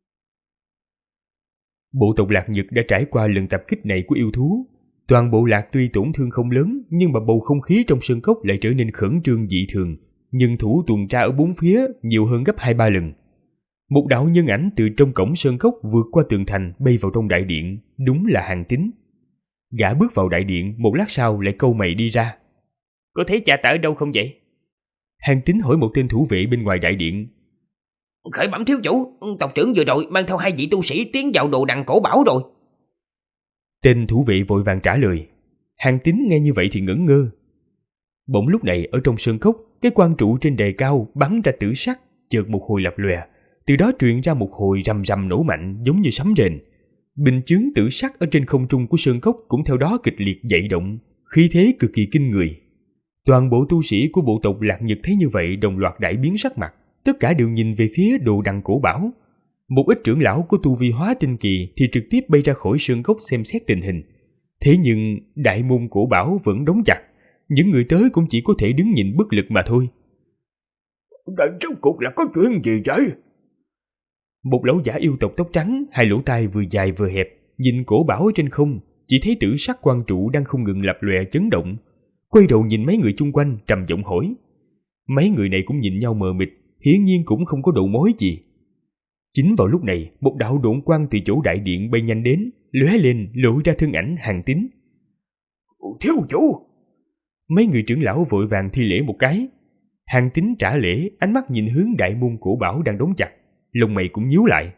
Bộ tộc Lạc Nhật đã trải qua lần tập kích này của yêu thú. Toàn bộ lạc tuy tổn thương không lớn, nhưng mà bầu không khí trong sơn cốc lại trở nên khẩn trương dị thường. Nhân thủ tuần tra ở 4 phía nhiều hơn gấp 2-3 lần. Một đạo nhân ảnh từ trong cổng sơn cốc vượt qua tường thành bay vào trong đại điện, đúng là Hàn Tín. Gã bước vào đại điện, một lát sau lại câu mày đi ra. Có thấy cha ta ở đâu không vậy? Hàn Tín hỏi một tên thủ vệ bên ngoài đại điện. Khởi bẩm thiếu chủ, tộc trưởng vừa rồi mang theo 2 vị tu sĩ tiến vào đồ đằng cổ bảo rồi. Tên thủ vệ vội vàng trả lời. Hàn Tín nghe như vậy thì ngẩn ngơ. Bỗng lúc này ở trong sơn cốc, cái quan trụ trên đài cao bắn ra tử sắc, chợt một hồi lập lòe, từ đó truyền ra một hồi rầm rầm nổ mạnh giống như sấm rền. Bình chướng tử sắc ở trên không trung của sơn cốc cũng theo đó kịch liệt dậy động, khí thế cực kỳ kinh người. Toàn bộ tu sĩ của bộ tộc Lạc Nhật thấy như vậy đồng loạt đại biến sắc mặt, tất cả đều nhìn về phía đồ đằng cổ bảo. Một ít trưởng lão của tu vi hóa tinh kỳ thì trực tiếp bay ra khỏi sơn cốc xem xét tình hình. Thế nhưng đại môn cổ bảo vẫn đóng chặt, những người tới cũng chỉ có thể đứng nhìn bất lực mà thôi. Đây rốt cuộc là có chuyện gì vậy? Một lão giả yêu tộc tóc trắng, 2 lỗ tai vừa dài vừa hẹp, nhìn cổ bảo ở trên không, chỉ thấy tử sắc quan trụ đang không ngừng lập lòe chấn động. Quay đầu nhìn mấy người chung quanh trầm giọng hỏi. Mấy người này cũng nhìn nhau mờ mịt, hiển nhiên cũng không có đầu mối gì. Chính vào lúc này, một đạo độn quang từ chỗ đại điện bay nhanh đến, lóe lên lộ ra thân ảnh Hàn Tín. Thiếu chủ! Mấy người trưởng lão vội vàng thi lễ một cái. Hàn Tín trả lễ, ánh mắt nhìn hướng đại môn cổ bảo đang đóng chặt, lông mày cũng nhíu lại.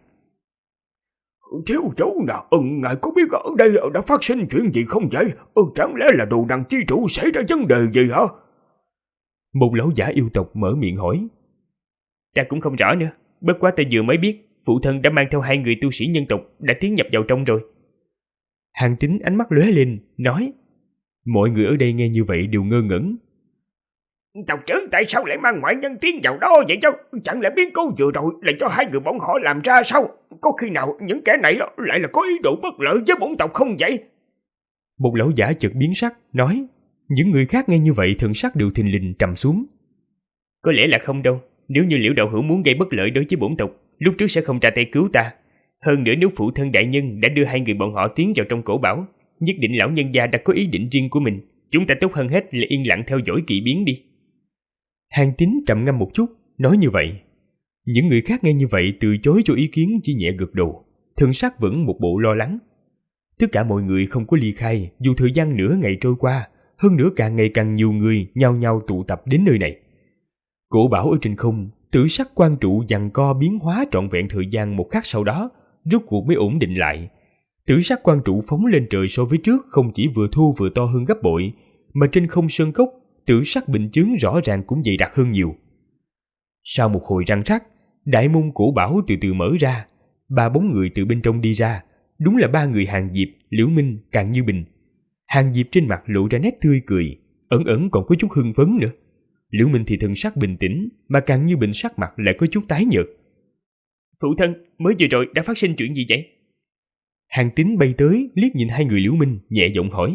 Thiếu chủ nào, ngài có biết ở đây đã phát sinh chuyện gì không vậy? Chẳng lẽ là đồ đằng chi chủ xảy ra vấn đề gì hả? Một lão giả yêu tộc mở miệng hỏi. Ta cũng không rõ nữa, bất quá ta vừa mới biết phụ thân đã mang theo 2 người tu sĩ nhân tộc đã tiến nhập vào trong rồi. Hàn Tín ánh mắt lóe lên, nói. Mọi người ở đây nghe như vậy đều ngơ ngẩn. Tộc trưởng tại sao lại mang ngoại nhân tiến vào đó vậy chứ? Chẳng lẽ biến cố vừa rồi là cho 2 người bọn họ làm ra sao? Có khi nào những kẻ này lại là có ý đồ bất lợi với bổn tộc không vậy? Một lão giả chợt biến sắc, nói. Những người khác nghe như vậy thần sắc đều thình lình trầm xuống. Có lẽ là không đâu. Nếu như Liễu đạo hữu muốn gây bất lợi đối với bổn tộc, lúc trước sẽ không ra tay cứu ta. Hơn nữa nếu phụ thân đại nhân đã đưa 2 người bọn họ tiến vào trong cổ bảo, nhất định lão nhân gia đã có ý định riêng của mình. Chúng ta tốt hơn hết là yên lặng theo dõi kỳ biến đi. Hàn Tín trầm ngâm một chút, nói như vậy. Những người khác nghe như vậy từ chối cho ý kiến, chỉ nhẹ gật đầu, thần sắc vẫn một bộ lo lắng. Tất cả mọi người không có ly khai, dù thời gian nửa ngày trôi qua, hơn nữa càng ngày càng nhiều người nhao nhao tụ tập đến nơi này. Cổ bảo ở trên không, tử sắc quan trụ giằng co biến hóa trọn vẹn thời gian một khắc sau đó, rốt cuộc mới ổn định lại. Tử sắc quan trụ phóng lên trời so với trước không chỉ vừa thô vừa to hơn gấp bội, mà trên không sơn cốc, tử sắc bình chướng rõ ràng cũng dày đặc hơn nhiều. Sau một hồi răng rắc, đại môn cổ bảo từ từ mở ra, 3 bóng người từ bên trong đi ra, đúng là 3 người Hàn Diệp, Liễu Minh, Càn Như Bình. Hàn Diệp trên mặt lộ ra nét tươi cười, ẩn ẩn còn có chút hưng phấn nữa. Liễu Minh thì thần sắc bình tĩnh, mà Càn Như Bình sắc mặt lại có chút tái nhợt. Phụ thân, mới vừa rồi đã phát sinh chuyện gì vậy? Hàn Tín bay tới, liếc nhìn 2 người Liễu Minh, nhẹ giọng hỏi.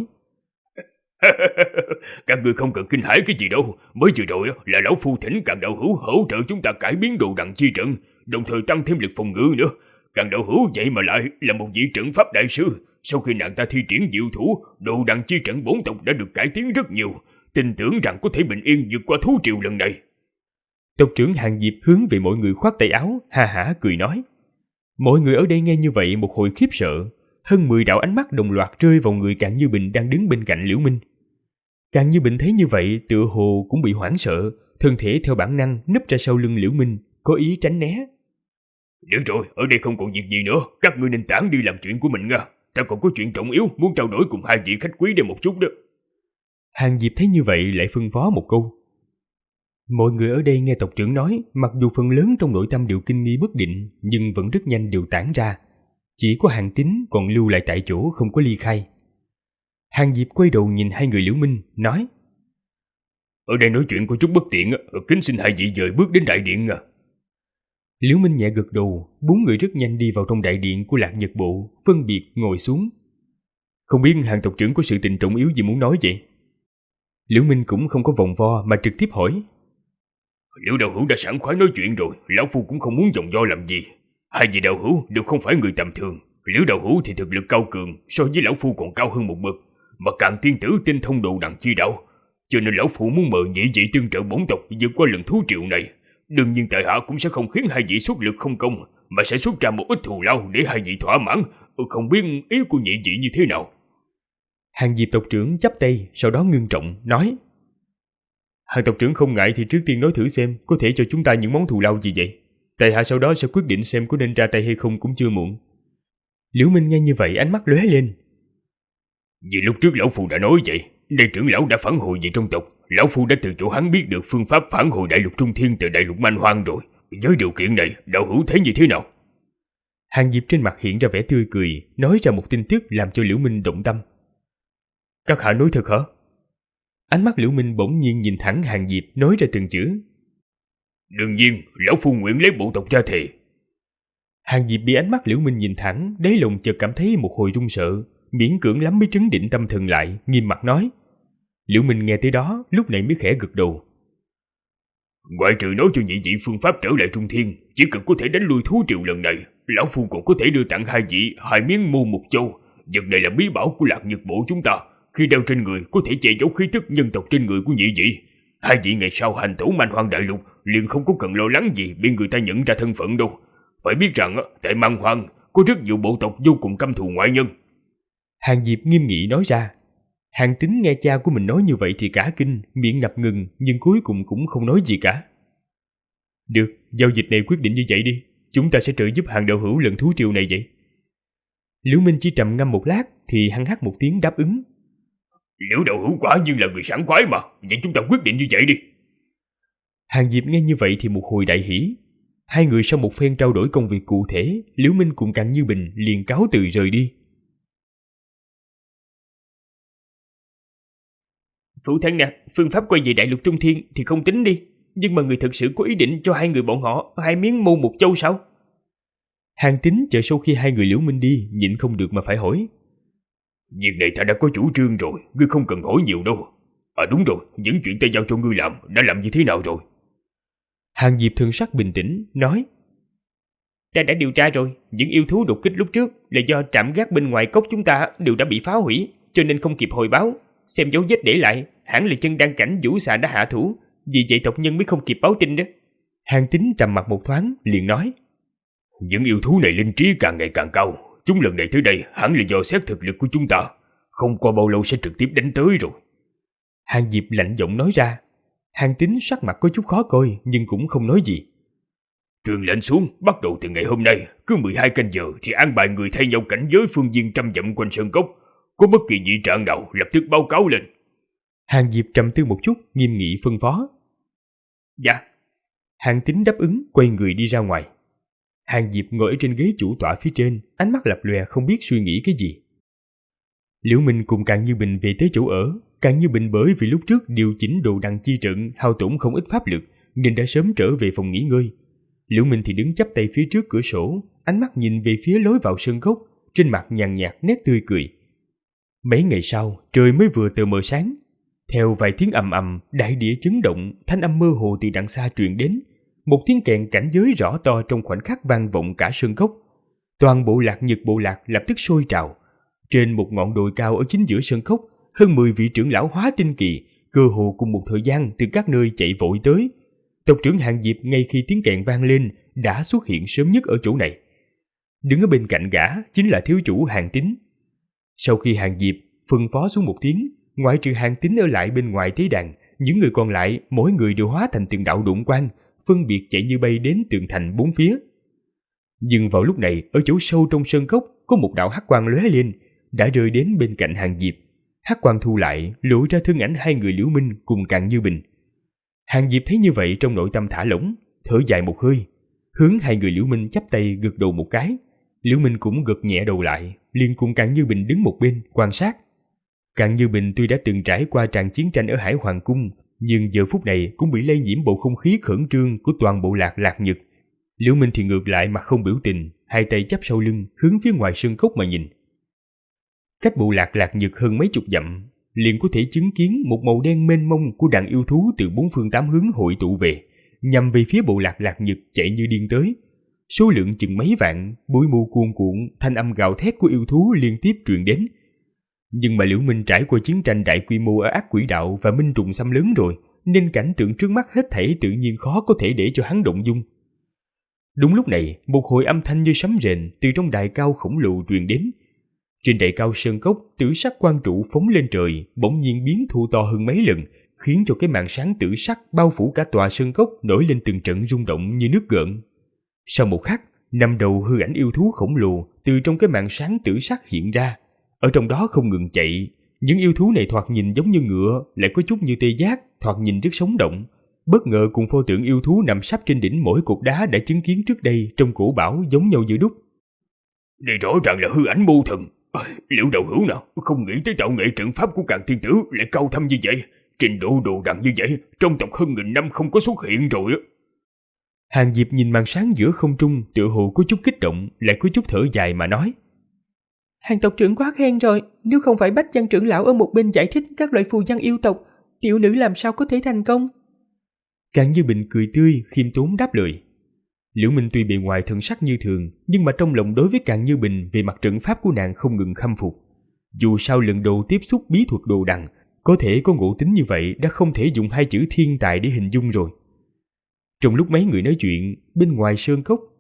Các ngươi không cần kinh hãi cái gì đâu. Mới vừa rồi là lão phu thỉnh Càn đạo hữu hỗ trợ chúng ta cải biến đồ đằng chi trận, đồng thời tăng thêm lực phòng ngự nữa. Càn đạo hữu vậy mà lại là một vị trận pháp đại sư. Sau khi nàng ta thi triển diệu thủ, đồ đằng chi trận bổn tộc đã được cải tiến rất nhiều, tin tưởng rằng có thể bình yên vượt qua thú triều lần này. Tộc trưởng Hàn Diệp hướng về mọi người khoát tay áo, ha hả cười nói. Mọi người ở đây nghe như vậy một hồi khiếp sợ, hơn 10 đạo ánh mắt đồng loạt rơi vào người Càn Như Bình đang đứng bên cạnh Liễu Minh. Càn Như Bình thấy như vậy, tựa hồ cũng bị hoảng sợ, thân thể theo bản năng núp ra sau lưng Liễu Minh, có ý tránh né. Được rồi, ở đây không còn việc gì nữa, các ngươi nên tản đi làm chuyện của mình nha. Ta còn có chuyện trọng yếu muốn trao đổi cùng 2 vị khách quý đây một chút đó. Hàn Diệp thấy như vậy lại phân phó một câu. Mọi người ở đây nghe tộc trưởng nói, mặc dù phần lớn trong nội tâm đều kinh nghi bất định, nhưng vẫn rất nhanh đều tản ra. Chỉ có Hàn Tín còn lưu lại tại chỗ không có ly khai. Hàn Diệp quay đầu nhìn 2 người Liễu Minh, nói. Ở đây nói chuyện có chút bất tiện, kính xin 2 vị dời bước đến đại điện. Liễu Minh nhẹ gật đầu, 4 người rất nhanh đi vào trong đại điện của Lạc Nhật Bộ, phân biệt ngồi xuống. Không biết Hàn tộc trưởng có sự tình trọng yếu gì muốn nói vậy? Liễu Minh cũng không có vòng vo mà trực tiếp hỏi. Liễu đạo hữu đã sảng khoái nói chuyện rồi, lão phu cũng không muốn vòng vo làm gì. 2 vị đạo hữu đều không phải người tầm thường. Liễu đạo hữu thì thực lực cao cường, so với lão phu còn cao hơn một bậc, mà Càn tiên tử tinh thông đồ đằng chi đạo, cho nên lão phu muốn mời nhị vị tương trợ bổn tộc vượt qua lần thú triệu này. Đương nhiên tại hạ cũng sẽ không khiến 2 vị xuất lực không công, mà sẽ xuất ra một ít thù lao để 2 vị thỏa mãn. Không biết ý của nhị vị như thế nào? Hàn Diệp tộc trưởng chắp tay, sau đó ngưng trọng nói. Hàn tộc trưởng không ngại thì trước tiên nói thử xem có thể cho chúng ta những món thù lao gì vậy. Tại hạ sau đó sẽ quyết định xem có nên ra tay hay không cũng chưa muộn. Liễu Minh nghe như vậy ánh mắt lóe lên. Vì lúc trước lão phu đã nói vậy, đây trưởng lão đã phản hồi về trong tộc. Lão phu đã từ chỗ hắn biết được phương pháp phản hồi đại lục trung thiên từ đại lục man hoang rồi. Với điều kiện này, đạo hữu thấy như thế nào? Hàn Diệp trên mặt hiện ra vẻ tươi cười, nói ra một tin tức làm cho Liễu Minh động tâm. Các hạ nói thật hả? Ánh mắt Liễu Minh bỗng nhiên nhìn thẳng Hàn Diệp, nói ra từng chữ. Đương nhiên, lão phu nguyện lấy bộ tộc ra thề. Hàn Diệp bị ánh mắt Liễu Minh nhìn thẳng, đáy lòng chợt cảm thấy một hồi run sợ, miễn cưỡng lắm mới trấn định tâm thần lại, nghiêm mặt nói. Liễu Minh nghe tới đó, lúc này mới khẽ gật đầu. Ngoại trừ nói cho nhị vị phương pháp trở lại trung thiên, chỉ cần có thể đánh lui thú triều lần này, lão phu còn có thể đưa tặng 2 vị 2 miếng mù mục châu. Vật này là bí bảo của Lạc Nhật Bộ chúng ta, khi đeo trên người có thể che giấu khí tức nhân tộc trên người của nhị vị. 2 vị ngày sau hành tẩu man hoang đại lục liền không có cần lo lắng gì bị người ta nhận ra thân phận đâu. Phải biết rằng tại Man Hoang có rất nhiều bộ tộc vô cùng căm thù ngoại nhân. Hàng Diệp nghiêm nghị nói ra. Hàng Tín nghe cha của mình nói như vậy thì cả kinh, miệng ngập ngừng nhưng cuối cùng cũng không nói gì cả. Được, giao dịch này quyết định như vậy đi. Chúng ta sẽ trợ giúp Hàng đạo hữu lần thú triều này vậy. Liễu Minh chỉ trầm ngâm một lát thì hăng hắc một tiếng đáp ứng. Liễu đạo hữu quả nhiên là người sảng khoái mà. Vậy chúng ta quyết định như vậy đi. Hàng Diệp nghe như vậy thì một hồi đại hỉ. Hai người sau một phen trao đổi công việc cụ thể, Liễu Minh cùng Càn Như Bình liền cáo từ rời đi. Phụ thân nè, phương pháp quay về đại lục Trung Thiên thì không tính đi. Nhưng mà người thực sự có ý định cho hai người bọn họ 2 miếng môn một châu sao? Hàng Tín chờ sau khi hai người Liễu Minh đi, nhịn không được mà phải hỏi. Việc này ta đã có chủ trương rồi, ngươi không cần hỏi nhiều đâu. Đúng rồi, những chuyện ta giao cho ngươi làm đã làm như thế nào rồi? Hàng Diệp thần sắc bình tĩnh, nói. Ta đã điều tra rồi, những yêu thú đột kích lúc trước là do trạm gác bên ngoài cốc chúng ta đều đã bị phá hủy, cho nên không kịp hồi báo. Xem dấu vết để lại, hẳn là chân đan cảnh Vũ Xà đã hạ thủ, vì vậy tộc nhân mới không kịp báo tin đó. Hàng Tín trầm mặt một thoáng, liền nói. Những yêu thú này linh trí càng ngày càng cao, chúng lần này tới đây hẳn là dò xét thực lực của chúng ta, không qua bao lâu sẽ trực tiếp đánh tới rồi. Hàng Diệp lạnh giọng nói ra. Hàng Tín sắc mặt có chút khó coi nhưng cũng không nói gì. Truyền lệnh xuống, bắt đầu từ ngày hôm nay, cứ 12 canh giờ thì an bài người thay nhau cảnh giới phương viên 100 dặm quanh sơn cốc. Có bất kỳ dị trạng nào lập tức báo cáo lên. Hàng Diệp trầm tư một chút, nghiêm nghị phân phó. Dạ. Hàng Tín đáp ứng, quay người đi ra ngoài. Hàng Diệp ngồi ở trên ghế chủ tọa phía trên, ánh mắt lập lòe không biết suy nghĩ cái gì. Liễu Minh cùng Càn Như Bình về tới chỗ ở. Càn Như Bình bởi vì lúc trước điều chỉnh đồ đằng chi trận hao tổn không ít pháp lực nên đã sớm trở về phòng nghỉ ngơi. Liễu Minh thì đứng chắp tay phía trước cửa sổ, ánh mắt nhìn về phía lối vào sân cốc, trên mặt nhàn nhạt nét tươi cười. Mấy ngày sau, trời mới vừa tờ mờ sáng. Theo vài tiếng ầm ầm, đại địa chấn động, thanh âm mơ hồ từ đằng xa truyền đến. Một tiếng kèn cảnh giới rõ to trong khoảnh khắc vang vọng cả sơn cốc. Toàn bộ Lạc Nhật bộ lạc lập tức sôi trào. Trên một ngọn đồi cao ở chính giữa sơn cốc, hơn 10 vị trưởng lão hóa tinh kỳ, cơ hồ cùng một thời gian từ các nơi chạy vội tới. Tộc trưởng Hàng Diệp ngay khi tiếng kèn vang lên đã xuất hiện sớm nhất ở chỗ này. Đứng ở bên cạnh gã chính là thiếu chủ Hàng Tín. Sau khi Hàng Diệp phân phó xuống một tiếng, ngoại trừ Hàng Tín ở lại bên ngoài tế đàn, những người còn lại mỗi người đều hóa thành từng đạo độn quang, phân biệt chạy như bay đến tường thành bốn phía. Nhưng vào lúc này, ở chỗ sâu trong sơn cốc có một đạo hắc quang lóe lên, đã rơi đến bên cạnh Hàng Diệp. Hắc quang thu lại, lộ ra thân ảnh hai người Liễu Minh cùng Càn Như Bình. Hàng Diệp thấy như vậy trong nội tâm thả lỏng, thở dài một hơi, hướng hai người Liễu Minh chắp tay gật đầu một cái. Liễu Minh cũng gật nhẹ đầu lại, liền cùng Càn Như Bình đứng một bên quan sát. Càn Như Bình tuy đã từng trải qua tràng chiến tranh ở Hải Hoàng Cung, nhưng giờ phút này cũng bị lây nhiễm bầu không khí khẩn trương của toàn bộ lạc Lạc Nhật. Liễu Minh thì ngược lại mặt không biểu tình, hai tay chắp sau lưng, hướng phía ngoài sơn cốc mà nhìn. Cách bộ lạc Lạc Nhật hơn mấy chục dặm, liền có thể chứng kiến một màu đen mênh mông của đàn yêu thú từ bốn phương tám hướng hội tụ về, nhằm về phía bộ lạc Lạc Nhật chạy như điên tới. Số lượng chừng mấy vạn, bụi mù cuồn cuộn, thanh âm gào thét của yêu thú liên tiếp truyền đến. Nhưng mà Liễu Minh trải qua chiến tranh đại quy mô ở Ác Quỷ Đạo và Minh Trùng xâm lấn rồi, nên cảnh tượng trước mắt hết thảy tự nhiên khó có thể để cho hắn động dung. Đúng lúc này, một hồi âm thanh như sấm rền từ trong đài cao khổng lồ truyền đến. Trên đài cao sơn cốc, tử sắc quang trụ phóng lên trời, bỗng nhiên biến thu to hơn mấy lần, khiến cho cái màn sáng tử sắc bao phủ cả tòa sơn cốc nổi lên từng trận rung động như nước gợn. Sau một khắc, 5 đầu hư ảnh yêu thú khổng lồ từ trong cái màn sáng tử sắc hiện ra, ở trong đó không ngừng chạy. Những yêu thú này thoạt nhìn giống như ngựa, lại có chút như tê giác, thoạt nhìn rất sống động. Bất ngờ cùng pho tượng yêu thú nằm sắp trên đỉnh mỗi cột đá đã chứng kiến trước đây trong cổ bảo giống nhau như đúc. Đây rõ ràng là hư ảnh mưu thần. Liễu đạo hữu nào không nghĩ tới tạo nghệ trận pháp của Càn Thiên Tử lại cao thâm như vậy, trình độ đồ đằng như vậy, trong tộc hơn 1000 năm không có xuất hiện rồi á. Hàng Diệp nhìn màn sáng giữa không trung, tựa hồ có chút kích động, lại có chút thở dài mà nói: Hàng tộc trưởng quá khen rồi, nếu không phải Bách Văn trưởng lão ở một bên giải thích các loại phù văn yêu tộc, tiểu nữ làm sao có thể thành công? Càn Như Bình cười tươi, khiêm tốn đáp lời. Liễu Minh tuy bề ngoài thần sắc như thường, nhưng mà trong lòng đối với Càn Như Bình về mặt trận pháp của nàng không ngừng khâm phục. Dù sao lần đầu tiếp xúc bí thuật đồ đằng, có thể có ngộ tính như vậy đã không thể dùng 2 chữ thiên tài để hình dung rồi. Trong lúc mấy người nói chuyện, bên ngoài sơn cốc,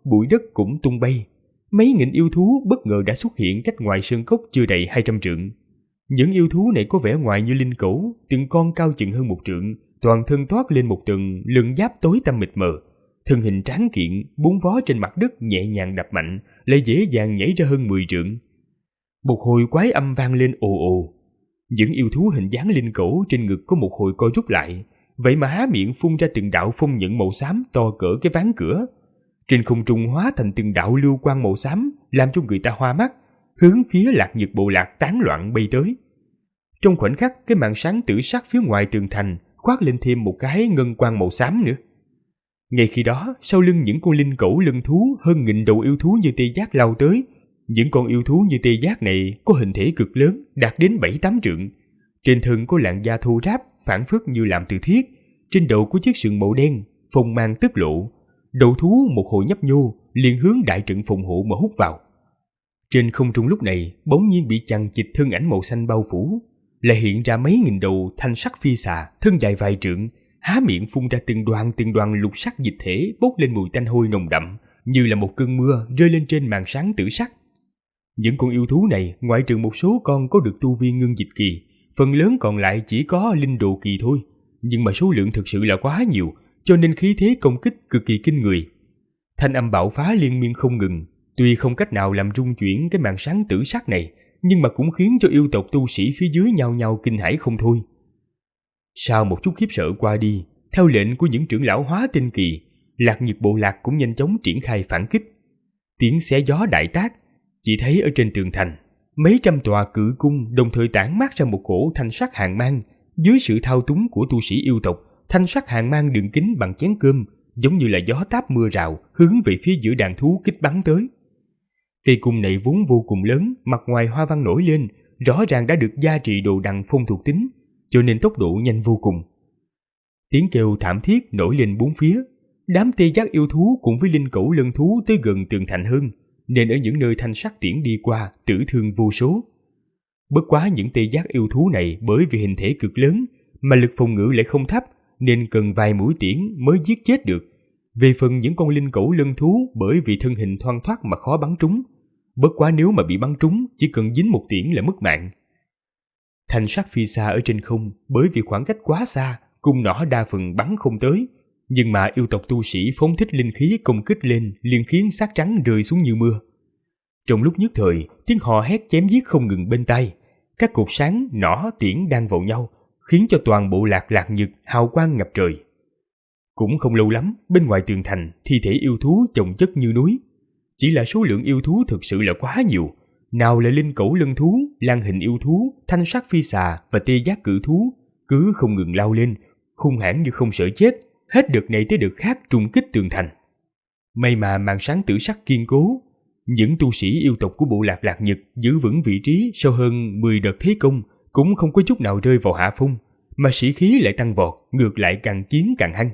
bụi đất cũng tung bay. Mấy nghìn yêu thú bất ngờ đã xuất hiện cách ngoài sơn cốc chưa đầy 200 trượng. Những yêu thú này có vẻ ngoài như linh cẩu, từng con cao chừng hơn 1 trượng, toàn thân toát lên một tầng lân giáp tối tăm mịt mờ. Thân hình tráng kiện, 4 vó trên mặt đất nhẹ nhàng đập mạnh, lại dễ dàng nhảy ra hơn 10 trượng. Một hồi quái âm vang lên ồ ồ. Những yêu thú hình dáng linh cẩu trên ngực có một hồi co rút lại, vậy mà há miệng phun ra từng đạo phong nhận màu xám to cỡ cái ván cửa. Trên không trung hóa thành từng đạo lưu quang màu xám, làm cho người ta hoa mắt, hướng phía Lạc Nhật bộ lạc tán loạn bay tới. Trong khoảnh khắc, cái màn sáng tử sắc phía ngoài tường thành khoác lên thêm một cái ngân quang màu xám nữa. Ngay khi đó, sau lưng những con linh cẩu lân thú hơn 1000 đầu yêu thú như tê giác lao tới. Những con yêu thú như tê giác này có hình thể cực lớn, đạt đến 7-8 trượng. Trên thân có làn da thô ráp, phảng phất như làm từ thiết. Trên đầu có chiếc sừng màu đen, phong mang tức lộ. Đầu thú một hồi nhấp nhô, liền hướng đại trận phòng hộ mà hút vào. Trên không trung lúc này, bỗng nhiên bị chằng chịt thân ảnh màu xanh bao phủ, lại hiện ra mấy nghìn đầu thanh sắc phi xà, thân dài vài trượng, há miệng phun ra từng đoàn lục sắc dịch thể bốc lên mùi tanh hôi nồng đậm, như là một cơn mưa rơi lên trên màn sáng tử sắc. Những con yêu thú này, ngoại trừ một số con có được tu vi ngưng dịch kỳ, phần lớn còn lại chỉ có linh đồ kỳ thôi, nhưng mà số lượng thực sự là quá nhiều, cho nên khí thế công kích cực kỳ kinh người. Thanh âm bạo phá liên miên không ngừng, tuy không cách nào làm rung chuyển cái màn sáng tử sắc này, nhưng mà cũng khiến cho yêu tộc tu sĩ phía dưới nhao nhao kinh hãi không thôi. Sau một chút khiếp sợ qua đi, theo lệnh của những trưởng lão hóa tinh kỳ, Lạc Nhật bộ lạc cũng nhanh chóng triển khai phản kích. Tiếng xé gió đại tác, chỉ thấy ở trên tường thành, mấy trăm tòa cự cung đồng thời tản mát ra một cổ thanh sắc hàn mang. Dưới sự thao túng của tu sĩ yêu tộc, thanh sắc hàn mang đường kính bằng chén cơm, giống như là gió táp mưa rào, hướng về phía giữa đàn thú kích bắn tới. Cây cung này vốn vô cùng lớn, mặt ngoài hoa văn nổi lên, rõ ràng đã được gia trì đồ đằng phong thuộc tính, cho nên tốc độ nhanh vô cùng. Tiếng kêu thảm thiết nổi lên bốn phía, đám tê giác yêu thú cùng với linh cẩu lân thú tới gần tường thành hơn, nên ở những nơi thanh sắc tiễn đi qua tử thương vô số. Bất quá những tê giác yêu thú này bởi vì hình thể cực lớn mà lực phòng ngự lại không thấp, nên cần vài mũi tiễn mới giết chết được. Về phần những con linh cẩu lân thú, bởi vì thân hình thoăn thoắt mà khó bắn trúng. Bất quá nếu mà bị bắn trúng, chỉ cần dính một tiễn là mất mạng. Thanh sắc phi xa ở trên không, bởi vì khoảng cách quá xa, cung nỏ đa phần bắn không tới. Nhưng mà yêu tộc tu sĩ phóng thích linh khí công kích lên, liền khiến xác trắng rơi xuống như mưa. Trong lúc nhất thời, tiếng hò hét chém giết không ngừng bên tai. Các cột sáng, nỏ, tiễn đang vào nhau, khiến cho toàn bộ Lạc Nhật hào quang ngập trời. Cũng không lâu lắm, bên ngoài tường thành, thi thể yêu thú chồng chất như núi. Chỉ là số lượng yêu thú thực sự là quá nhiều. Nào là linh cẩu lân thú, lang hình yêu thú, thanh sắc phi xà và tê giác cự thú, cứ không ngừng lao lên, hung hãn như không sợ chết, hết đợt này tới đợt khác trùng kích tường thành. May mà màn sáng tử sắc kiên cố, những tu sĩ yêu tộc của bộ lạc Nhật giữ vững vị trí sau hơn 10 đợt thế công, cũng không có chút nào rơi vào hạ phong, mà sĩ khí lại tăng vọt, ngược lại càng chiến càng hăng.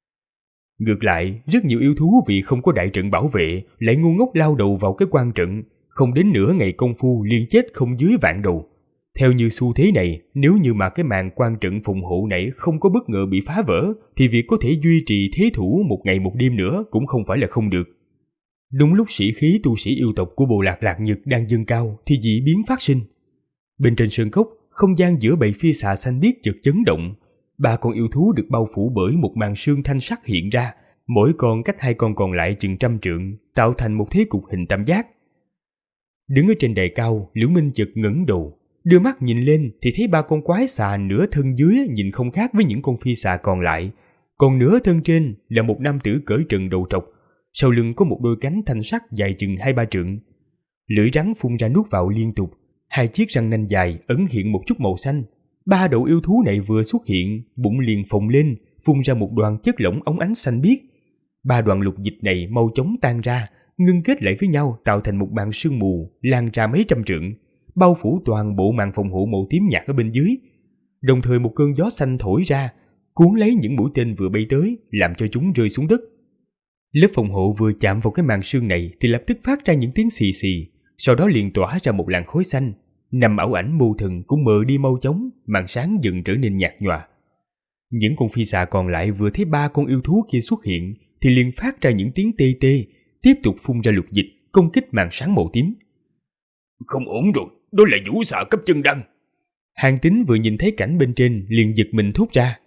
Ngược lại, rất nhiều yêu thú vì không có đại trận bảo vệ, lại ngu ngốc lao đầu vào cái quan trận, không đến nửa ngày công phu liền chết không dưới vạn đầu. Theo như xu thế này, nếu như mà cái màn quan trận phòng hộ này không có bất ngờ bị phá vỡ, thì việc có thể duy trì thế thủ một ngày một đêm nữa cũng không phải là không được. Đúng lúc sĩ khí tu sĩ yêu tộc của bộ lạc Nhật đang dâng cao, thì dị biến phát sinh. Bên trên sơn cốc, không gian giữa bầy phi xà xanh biếc chợt chấn động. 3 con yêu thú được bao phủ bởi một màn sương thanh sắc hiện ra, mỗi con cách 2 con còn lại chừng 100 trượng, tạo thành một thế cục hình tam giác. Đứng ở trên đài cao, Liễu Minh chợt ngẩng đầu, đưa mắt nhìn lên thì thấy 3 con quái xà nửa thân dưới nhìn không khác với những con phi xà còn lại, còn nửa thân trên là một nam tử cởi trần đầu trọc, sau lưng có một đôi cánh thanh sắc dài chừng 2-3 trượng, lưỡi rắn phun ra nuốt vào liên tục, 2 chiếc răng nanh dài ẩn hiện một chút màu xanh. 3 đầu yêu thú này vừa xuất hiện, bụng liền phồng lên, phun ra một đoàn chất lỏng óng ánh xanh biếc. 3 đoàn lục dịch này mau chóng tan ra, ngưng kết lại với nhau tạo thành một màn sương mù lan ra mấy trăm trượng, bao phủ toàn bộ màn phòng hộ màu tím nhạt ở bên dưới. Đồng thời một cơn gió xanh thổi ra, cuốn lấy những mũi tên vừa bay tới, làm cho chúng rơi xuống đất. Lớp phòng hộ vừa chạm vào cái màn sương này thì lập tức phát ra những tiếng xì xì, sau đó liền tỏa ra một làn khói xanh. Nằm ảo ảnh mù thần cũng mờ đi mau chóng, màn sáng dần trở nên nhạt nhòa. Những con phi xà còn lại vừa thấy 3 con yêu thú kia xuất hiện thì liền phát ra những tiếng tê tê, tiếp tục phun ra lục dịch, công kích màn sáng màu tím. Không ổn rồi, đó là vũ xà cấp chân đăng. Hàn Tín vừa nhìn thấy cảnh bên trên liền giật mình thốt ra.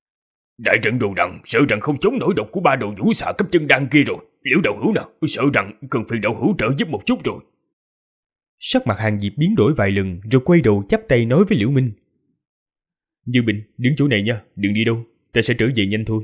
Đại trận đồ đằng sợ rằng không chống nổi độc của 3 đầu vũ xà cấp chân đăng kia rồi. Liễu đạo hữu nào, sợ rằng cần phiền đạo hữu trợ giúp một chút rồi. Sắc mặt Hàn Diệp biến đổi vài lần rồi quay đầu chắp tay nói với Liễu Minh. Như Bình, đứng chỗ này nha, đừng đi đâu, ta sẽ trở về nhanh thôi.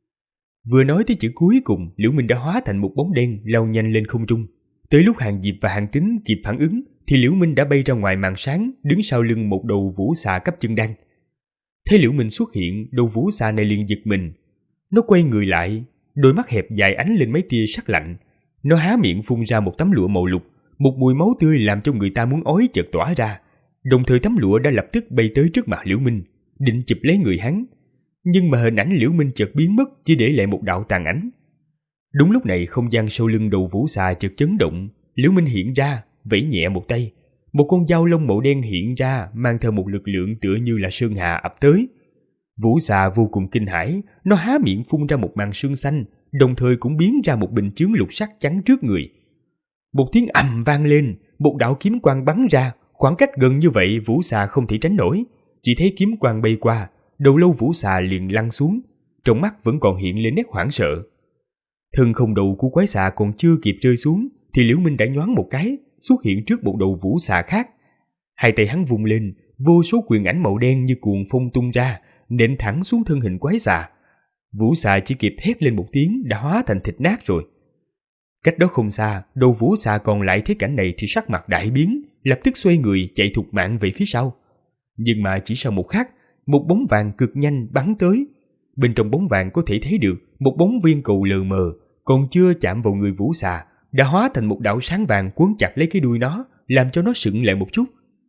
Vừa nói tới chữ cuối cùng, Liễu Minh đã hóa thành một bóng đen lao nhanh lên không trung. Tới lúc Hàn Diệp và Hàn Tín kịp phản ứng thì Liễu Minh đã bay ra ngoài màn sáng, đứng sau lưng một đầu vũ xà cấp chân đăng. Thấy Liễu Minh xuất hiện, đầu vũ xà này liền giật mình. Nó quay người lại, đôi mắt hẹp dài ánh lên mấy tia sắc lạnh. Nó há miệng phun ra một tấm lụa màu lục, một mùi máu tươi làm cho người ta muốn ói chợt tỏa ra. Đồng thời tấm lụa đã lập tức bay tới trước mặt Liễu Minh, định chụp lấy người hắn. Nhưng mà hình ảnh Liễu Minh chợt biến mất, chỉ để lại một đạo tàn ảnh. Đúng lúc này không gian sau lưng đầu vũ xà chợt chấn động, Liễu Minh hiện ra, vẫy nhẹ một tay. Một con dao lông màu đen hiện ra, mang theo một lực lượng tựa như là sơn hà ập tới. Vũ xà vô cùng kinh hãi, nó há miệng phun ra một màn sương xanh, đồng thời cũng biến ra một bình chướng lục sắt chắn trước người. Một tiếng ầm vang lên, một đạo kiếm quang bắn ra, khoảng cách gần như vậy vũ xà không thể tránh nổi. Chỉ thấy kiếm quang bay qua, đầu lâu vũ xà liền lăn xuống, trong mắt vẫn còn hiện lên nét hoảng sợ. Thân không đầu của quái xà còn chưa kịp rơi xuống thì Liễu Minh đã nhoáng một cái, xuất hiện trước một đầu vũ xà khác. Hai tay hắn vung lên, vô số quyền ảnh màu đen như cuồng phong tung ra, nện thẳng xuống thân hình quái xà. Vũ xà chỉ kịp hét lên một tiếng đã hóa thành thịt nát rồi. Cách đó không xa, đầu vũ xà còn lại thấy cảnh này thì sắc mặt đại biến, lập tức xoay người chạy thục mạng về phía sau. Nhưng mà chỉ sau một khắc, một bóng vàng cực nhanh bắn tới. Bên trong bóng vàng có thể thấy được một bóng viên cầu lờ mờ, còn chưa chạm vào người vũ xà, đã hóa thành một đạo sáng vàng quấn chặt lấy cái đuôi nó, làm cho nó sững lại một chút.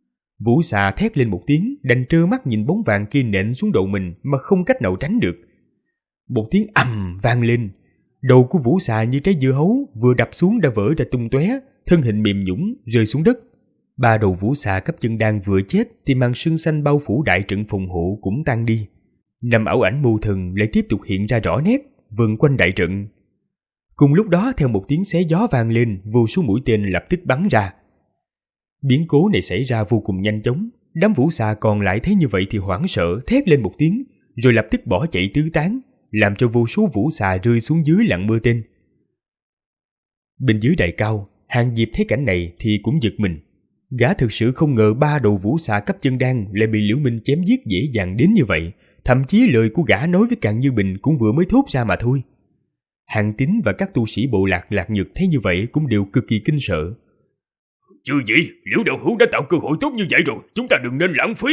Vũ xà thét lên một tiếng, đành trơ mắt nhìn bóng vàng kia nện xuống đầu mình mà không cách nào tránh được. Một tiếng ầm vang lên, đầu của vũ xà như trái dưa hấu vừa đập xuống đã vỡ ra tung tóe, thân hình mềm nhũn rơi xuống đất. 3 đầu vũ xà cấp chân đan vừa chết thì màn sương xanh bao phủ đại trận phòng hộ cũng tan đi. 5 ảo ảnh mưu thần lại tiếp tục hiện ra rõ nét, vần quanh đại trận. Cùng lúc đó theo một tiếng xé gió vang lên, vô số mũi tên lập tức bắn ra. Biến cố này xảy ra vô cùng nhanh chóng, đám vũ xà còn lại thấy như vậy thì hoảng sợ thét lên một tiếng, rồi lập tức bỏ chạy tứ tán, làm cho vô số vũ xà rơi xuống dưới lặn mưa tên. Bên dưới đài cao, Hàn Diệp thấy cảnh này thì cũng giật mình. Gã thực sự không ngờ 3 đầu vũ xà cấp chân đan lại bị Liễu Minh chém giết dễ dàng đến như vậy, thậm chí lời của gã nói với Càn Như Bình cũng vừa mới thốt ra mà thôi. Hàn Tín và các tu sĩ bộ lạc Lạc Nhật thấy như vậy cũng đều cực kỳ kinh sợ. Chứ gì, Liễu đạo hữu đã tạo cơ hội tốt như vậy rồi, chúng ta đừng nên lãng phí.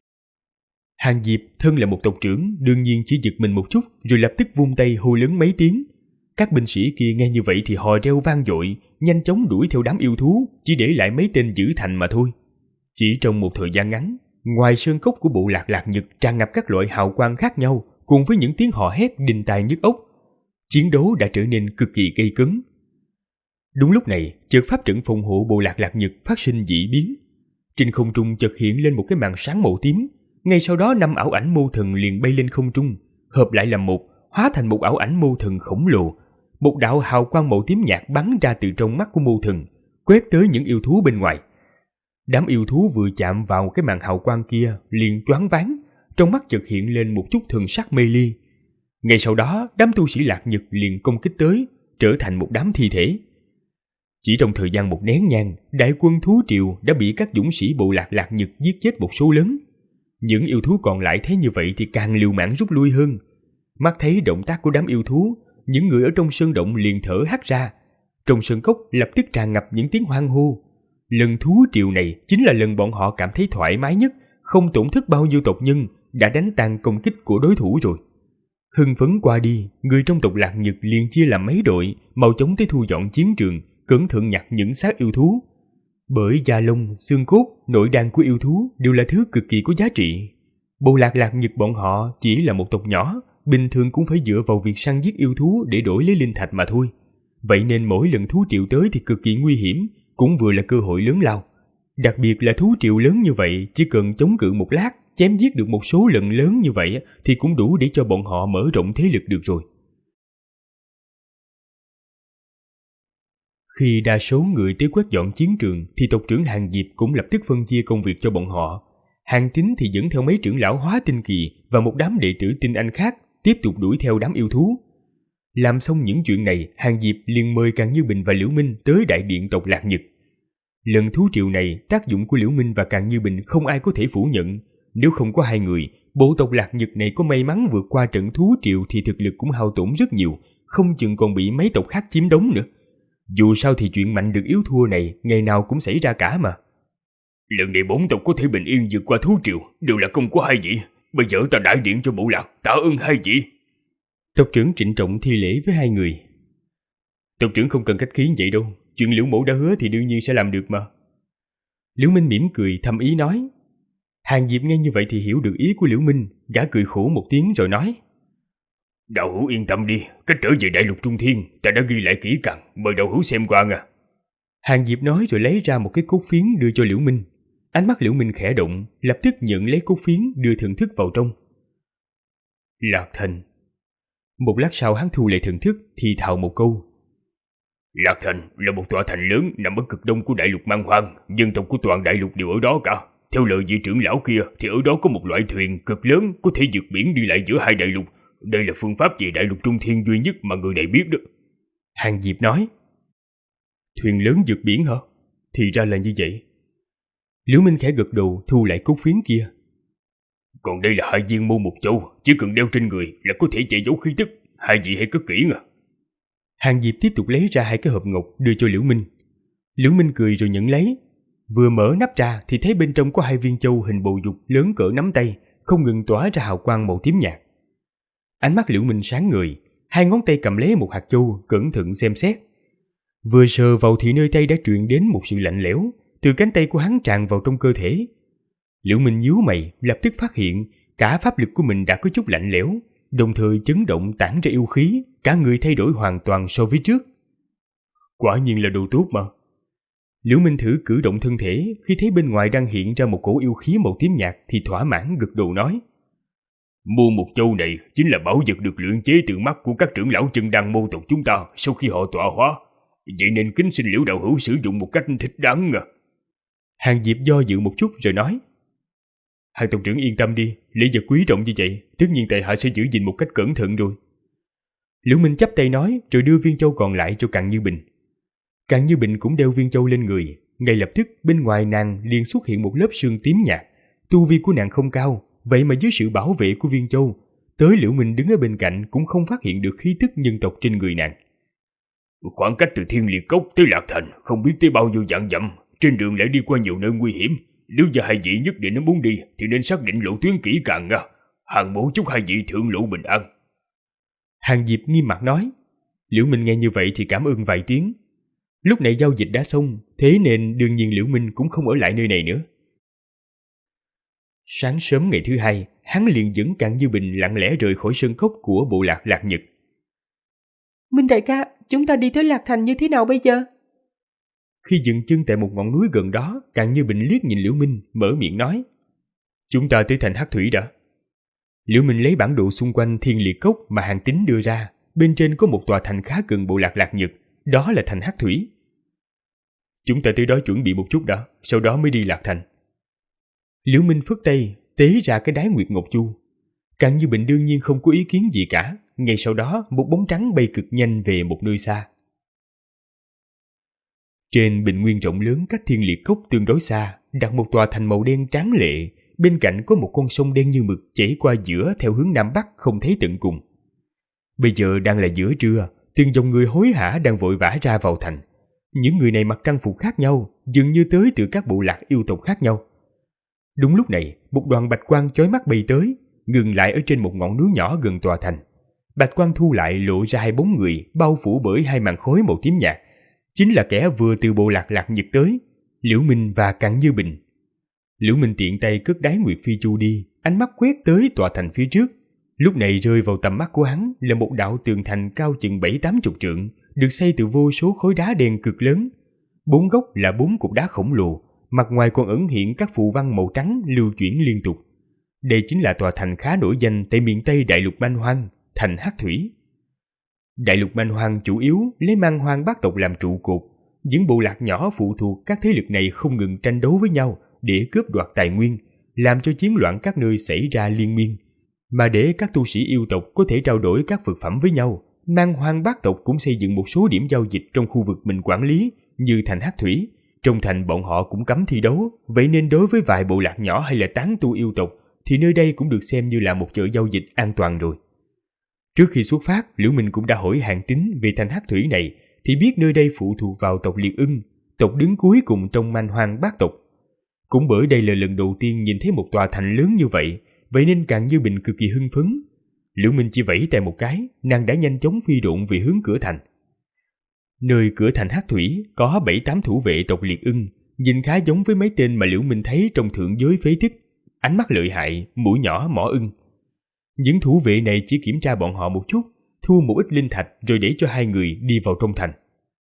Hàn Diệp thân là một tộc trưởng, đương nhiên chỉ giật mình một chút rồi lập tức vung tay hô lớn mấy tiếng. Các binh sĩ kia nghe như vậy thì hò reo vang dội, nhanh chóng đuổi theo đám yêu thú, chỉ để lại mấy tên giữ thành mà thôi. Chỉ trong một thời gian ngắn, ngoài sơn cốc của bộ lạc Lạc Nhật tràn ngập các loại hào quang khác nhau, cùng với những tiếng hò hét đinh tai nhức óc. Chiến đấu đã trở nên cực kỳ gay cấn. Đúng lúc này, chợt pháp trận phòng hộ bộ lạc Lạc Nhật phát sinh dị biến. Trên không trung chợt hiện lên một cái màn sáng màu tím, ngay sau đó 5 ảo ảnh mô thần liền bay lên không trung, hợp lại làm một, hóa thành một ảo ảnh mô thần khổng lồ. Một đạo hào quang màu tím nhạt bắn ra từ trong mắt của mô thần, quét tới những yêu thú bên ngoài. Đám yêu thú vừa chạm vào cái màn hào quang kia liền choáng váng, trong mắt chợt hiện lên một chút thần sắc mê ly. Ngay sau đó, đám tu sĩ Lạc Nhật liền công kích tới, trở thành một đám thi thể. Chỉ trong thời gian một nén nhang, đại quân thú triều đã bị các dũng sĩ bộ lạc Lạc Nhật giết chết một số lớn. Những yêu thú còn lại thấy như vậy thì càng liều mạng rút lui hơn. Mắt thấy động tác của đám yêu thú, những người ở trong sơn động liền thở hắt ra. Trong sơn cốc lập tức tràn ngập những tiếng hoan hô. Lần thú triều này chính là lần bọn họ cảm thấy thoải mái nhất, không tổn thất bao nhiêu tộc nhân, đã đánh tan công kích của đối thủ rồi. Hưng phấn qua đi, người trong tộc Lạc Nhật liền chia làm mấy đội, mau chóng tới thu dọn chiến trường, cẩn thận nhặt những xác yêu thú. Bởi da lông, xương cốt, nội đan của yêu thú đều là thứ cực kỳ có giá trị. Bộ lạc Lạc Nhật bọn họ chỉ là một tộc nhỏ, bình thường cũng phải dựa vào việc săn giết yêu thú để đổi lấy linh thạch mà thôi. Vậy nên mỗi lần thú triệu tới thì cực kỳ nguy hiểm, cũng vừa là cơ hội lớn lao. Đặc biệt là thú triệu lớn như vậy, chỉ cần chống cự một lát, chém giết được một số lần lớn như vậy thì cũng đủ để cho bọn họ mở rộng thế lực được rồi. Khi đa số người tới quét dọn chiến trường thì tộc trưởng Hàng Diệp cũng lập tức phân chia công việc cho bọn họ. Hàng Tín thì dẫn theo mấy trưởng lão Hóa Tinh Kỳ và một đám đệ tử tinh anh khác tiếp tục đuổi theo đám yêu thú. Làm xong những chuyện này, Hàng Diệp liền mời Càn Như Bình và Liễu Minh tới đại điện tộc Lạc Nhật. Lần thú triệu này, tác dụng của Liễu Minh và Càn Như Bình không ai có thể phủ nhận. Nếu không có hai người, bộ tộc Lạc Nhật này có may mắn vượt qua trận thú triệu thì thực lực cũng hao tổn rất nhiều, không chừng còn bị mấy tộc khác chiếm đóng nữa. Dù sao thì chuyện mạnh được yếu thua này ngày nào cũng xảy ra cả mà. Lần này 4 tộc có thể bình yên vượt qua thú triệu đều là công của hai vị. Bây giờ ta đại điện cho bộ lạc tạ ơn hai vị. Tộc trưởng trịnh trọng thi lễ với hai người. Tộc trưởng không cần khách khí vậy đâu, chuyện Liễu mẫu đã hứa thì đương nhiên sẽ làm được mà. Liễu Minh mỉm cười thầm ý nói. Hàng Diệp nghe như vậy thì hiểu được ý của Liễu Minh, gã cười khổ một tiếng rồi nói. Đạo hữu yên tâm đi, cách trở về đại lục Trung Thiên ta đã ghi lại kỹ càng, mời đạo hữu xem qua nha. Hàng Diệp nói rồi lấy ra một cái cốt phiến đưa cho Liễu Minh. Ánh mắt Liễu Minh khẽ động, lập tức nhận lấy cốt phiến đưa thần thức vào trong. Lạc Thành. Một lát sau hắn thu lại thần thức thì thào một câu. Lạc Thành là một tòa thành lớn nằm ở cực đông của đại lục Man Hoang, dân tộc của toàn đại lục đều ở đó cả. Theo lời vị trưởng lão kia thì ở đó có một loại thuyền cực lớn có thể vượt biển đi lại giữa hai đại lục. Đây là phương pháp về đại lục Trung Thiên duy nhất mà người này biết đó. Hàng Diệp nói. Thuyền lớn vượt biển hả? Thì ra là như vậy. Liễu Minh khẽ gật đầu thu lại cốt phiến kia. Còn đây là 2 viên mô mục châu, chỉ cần đeo trên người là có thể che giấu khí tức, hai vị hãy cất kỹ nha. Hàng Diệp tiếp tục lấy ra 2 cái hộp ngọc đưa cho Liễu Minh. Liễu Minh cười rồi nhận lấy. Vừa mở nắp ra thì thấy bên trong có 2 viên châu hình bầu dục lớn cỡ nắm tay, không ngừng tỏa ra hào quang màu tím nhạt. Ánh mắt Liễu Minh sáng ngời, 2 ngón tay cầm lấy một hạt châu cẩn thận xem xét. Vừa sờ vào thì nơi tay đã truyền đến một sự lạnh lẽo, từ cánh tay của hắn tràn vào trong cơ thể. Liễu Minh nhíu mày, lập tức phát hiện cả pháp lực của mình đã có chút lạnh lẽo, đồng thời chấn động tản ra yêu khí, cả người thay đổi hoàn toàn so với trước. Quả nhiên là đồ tốt mà. Liễu Minh thử cử động thân thể, khi thấy bên ngoài đang hiện ra một cổ yêu khí màu tím nhạt thì thỏa mãn gật đầu nói. Mô mục châu này chính là bảo vật được luyện chế từ mắt của các trưởng lão chân đăng mô tộc chúng ta sau khi họ tọa hóa. Vậy nên kính xin Liễu đạo hữu sử dụng một cách thích đáng à. Hàng Diệp do dự một chút rồi nói. Hàng tộc trưởng yên tâm đi, lễ vật quý trọng như vậy, tất nhiên tại hạ sẽ giữ gìn một cách cẩn thận rồi. Liễu Minh chắp tay nói rồi đưa viên châu còn lại cho Càn Như Bình. Càn Như Bình cũng đeo viên châu lên người, ngay lập tức bên ngoài nàng liền xuất hiện một lớp sương tím nhạt. Tu vi của nàng không cao, vậy mà dưới sự bảo vệ của viên châu, tới Liễu Minh đứng ở bên cạnh cũng không phát hiện được khí tức nhân tộc trên người nàng. Khoảng cách từ Thiên Liệt Cốc tới Lạc Thành không biết tới bao nhiêu vạn dặm, trên đường lại đi qua nhiều nơi nguy hiểm. Nếu như hai vị nhất định muốn đi thì nên xác định lộ tuyến kỹ càng nha. Hàng mẫu chúc hai vị thượng lộ bình an. Hàng Diệp nghiêm mặt nói. Liễu Minh nghe như vậy thì cảm ơn vài tiếng. Lúc này giao dịch đã xong, thế nên đương nhiên Liễu Minh cũng không ở lại nơi này nữa. Sáng sớm ngày thứ hai, hắn liền dẫn Càn Như Bình lặng lẽ rời khỏi sơn cốc của bộ lạc Lạc Nhật. Minh đại ca, chúng ta đi tới Lạc Thành như thế nào bây giờ? Khi dừng chân tại một ngọn núi gần đó, Càn Như Bình liếc nhìn Liễu Minh, mở miệng nói. Chúng ta tới thành Hắc Thủy đã. Liễu Minh lấy bản đồ xung quanh Thiên Liệt Cốc mà Hàng Tín đưa ra, bên trên có một tòa thành khá gần bộ lạc Lạc Nhật, đó là thành Hắc Thủy. Chúng ta tới đó chuẩn bị một chút đã, sau đó mới đi Lạc Thành. Liễu Minh phất tay, tế ra cái đái Nguyệt Ngọc Chu. Càn Như Bình đương nhiên không có ý kiến gì cả, ngay sau đó một bóng trắng bay cực nhanh về một nơi xa. Trên bình nguyên rộng lớn cách Thiên Liệt Cốc tương đối xa, đặt một tòa thành màu đen tráng lệ, bên cạnh có một con sông đen như mực chảy qua giữa theo hướng Nam Bắc không thấy tận cùng. Bây giờ đang là giữa trưa, từng dòng người hối hả đang vội vã ra vào thành. Những người này mặc trang phục khác nhau, dường như tới từ các bộ lạc yêu tộc khác nhau. Đúng lúc này, một đoàn bạch quang chói mắt bay tới, ngừng lại ở trên một ngọn núi nhỏ gần tòa thành. Bạch quang thu lại lộ ra 2 bóng người bao phủ bởi 2 màn khói màu tím nhạt, chính là kẻ vừa từ bộ lạc Lạc Nhật tới, Liễu Minh và Càn Như Bình. Liễu Minh tiện tay cất đái Nguyệt Phi Chu đi, ánh mắt quét tới tòa thành phía trước. Lúc này rơi vào tầm mắt của hắn là một đạo tường thành cao chừng 7-80 trượng, được xây từ vô số khối đá đen cực lớn. 4 góc là 4 cục đá khổng lồ, mặt ngoài còn ẩn hiện các phù văn màu trắng lưu chuyển liên tục. Đây chính là tòa thành khá nổi danh tại miền Tây đại lục Man Hoang, thành Hắc Thủy. Đại lục Man Hoang chủ yếu lấy Man Hoang bát tộc làm trụ cột, những bộ lạc nhỏ phụ thuộc các thế lực này không ngừng tranh đấu với nhau để cướp đoạt tài nguyên, làm cho chiến loạn các nơi xảy ra liên miên. Mà để các tu sĩ yêu tộc có thể trao đổi các vật phẩm với nhau, Man Hoang Bát tộc cũng xây dựng một số điểm giao dịch trong khu vực mình quản lý, như thành Hắc Thủy. Trong thành bọn họ cũng cấm thi đấu, vậy nên đối với vài bộ lạc nhỏ hay là tán tu yêu tộc thì nơi đây cũng được xem như là một chợ giao dịch an toàn rồi. Trước khi xuất phát, Liễu Minh cũng đã hỏi Hàn Tín về thành Hắc Thủy này, thì biết nơi đây phụ thuộc vào tộc Liệt Ưng, tộc đứng cuối cùng trong Man Hoang Bát tộc. Cũng bởi đây là lần đầu tiên nhìn thấy một tòa thành lớn như vậy, vậy nên Càng Như Bình cực kỳ hưng phấn. Liễu Minh chỉ vẫy tay một cái, nàng đã nhanh chóng phi độn về hướng cửa thành. Nơi cửa thành Hắc Thủy có 7-8 thủ vệ tộc Liệt Ưng, nhìn khá giống với mấy tên mà Liễu Minh thấy trong thượng giới phế tích, ánh mắt lợi hại, mũi nhỏ mỏ ưng. Những thủ vệ này chỉ kiểm tra bọn họ một chút, thu một ít linh thạch rồi để cho hai người đi vào trong thành.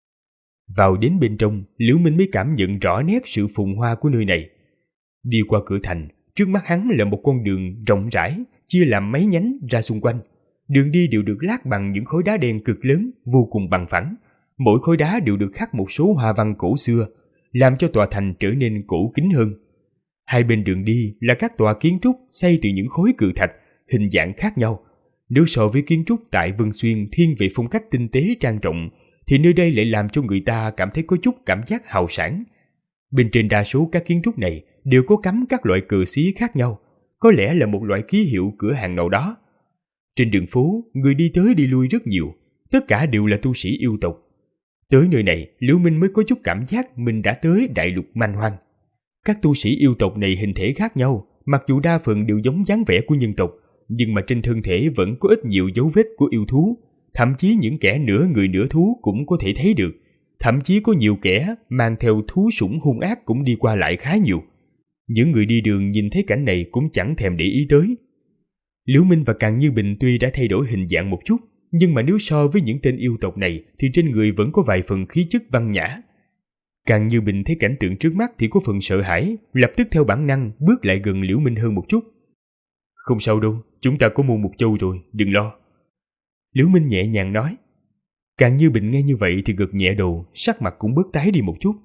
Vào đến bên trong, Liễu Minh mới cảm nhận rõ nét sự phồn hoa của nơi này. Đi qua cửa thành, trước mắt hắn là một con đường rộng rãi, chia làm mấy nhánh ra xung quanh. Đường đi đều được lát bằng những khối đá đen cực lớn, vô cùng bằng phẳng. Mỗi khối đá đều được khắc một số hoa văn cổ xưa, làm cho tòa thành trở nên cổ kính hơn. Hai bên đường đi là các tòa kiến trúc xây từ những khối cự thạch, hình dạng khác nhau. Nếu so với kiến trúc tại Vân Xuyên thiên về phong cách tinh tế trang trọng, thì nơi đây lại làm cho người ta cảm thấy có chút cảm giác hào sảng. Bên trên đa số các kiến trúc này đều có cắm các loại cờ xí khác nhau, có lẽ là một loại ký hiệu cửa hàng nào đó. Trên đường phố, người đi tới đi lui rất nhiều, tất cả đều là tu sĩ yêu tộc. Tới nơi này, Liễu Minh mới có chút cảm giác mình đã tới đại lục Man Hoang. Các tu sĩ yêu tộc này hình thể khác nhau, mặc dù đa phần đều giống dáng vẻ của nhân tộc, nhưng mà trên thân thể vẫn có ít nhiều dấu vết của yêu thú, thậm chí những kẻ nửa người nửa thú cũng có thể thấy được. Thậm chí có nhiều kẻ mang theo thú sủng hung ác cũng đi qua lại khá nhiều. Những người đi đường nhìn thấy cảnh này cũng chẳng thèm để ý tới. Liễu Minh và Càng Như Bình tuy đã thay đổi hình dạng một chút, nhưng mà nếu so với những tên yêu tộc này thì trên người vẫn có vài phần khí chất văn nhã. Càng Như Bình thấy cảnh tượng trước mắt thì có phần sợ hãi, lập tức theo bản năng bước lại gần Liễu Minh hơn một chút. Không sao đâu, chúng ta có mua một châu rồi, đừng lo. Liễu Minh nhẹ nhàng nói. Càng Như Bình nghe như vậy thì gật nhẹ đầu, sắc mặt cũng bớt tái đi một chút.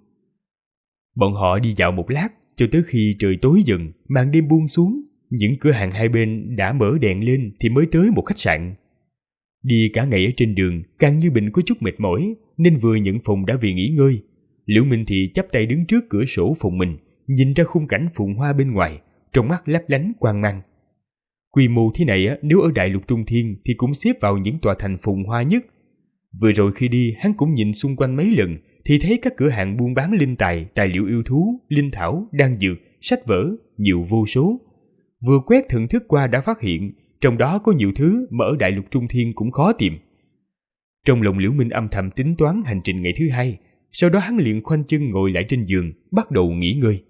Bọn họ đi dạo một lát, cho tới khi trời tối dần, màn đêm buông xuống, những cửa hàng hai bên đã mở đèn lên thì mới tới một khách sạn. Đi cả ngày ở trên đường, Càng Như Bình có chút mệt mỏi, nên vừa nhận phòng đã về nghỉ ngơi. Liễu Minh thì chắp tay đứng trước cửa sổ phòng mình, nhìn ra khung cảnh phồn hoa bên ngoài, trong mắt lấp lánh quang mang. Quy mô thế này nếu ở đại lục Trung Thiên thì cũng xếp vào những tòa thành phồn hoa nhất. Vừa rồi khi đi, hắn cũng nhìn xung quanh mấy lần thì thấy các cửa hàng buôn bán linh tài, tài liệu yêu thú, linh thảo, đan dược, sách vở, nhiều vô số. Vừa quét thần thức qua đã phát hiện, trong đó có nhiều thứ mà ở đại lục Trung Thiên cũng khó tìm. Trong lòng Liễu Minh âm thầm tính toán hành trình ngày thứ hai, sau đó hắn liền khoanh chân ngồi lại trên giường, bắt đầu nghỉ ngơi.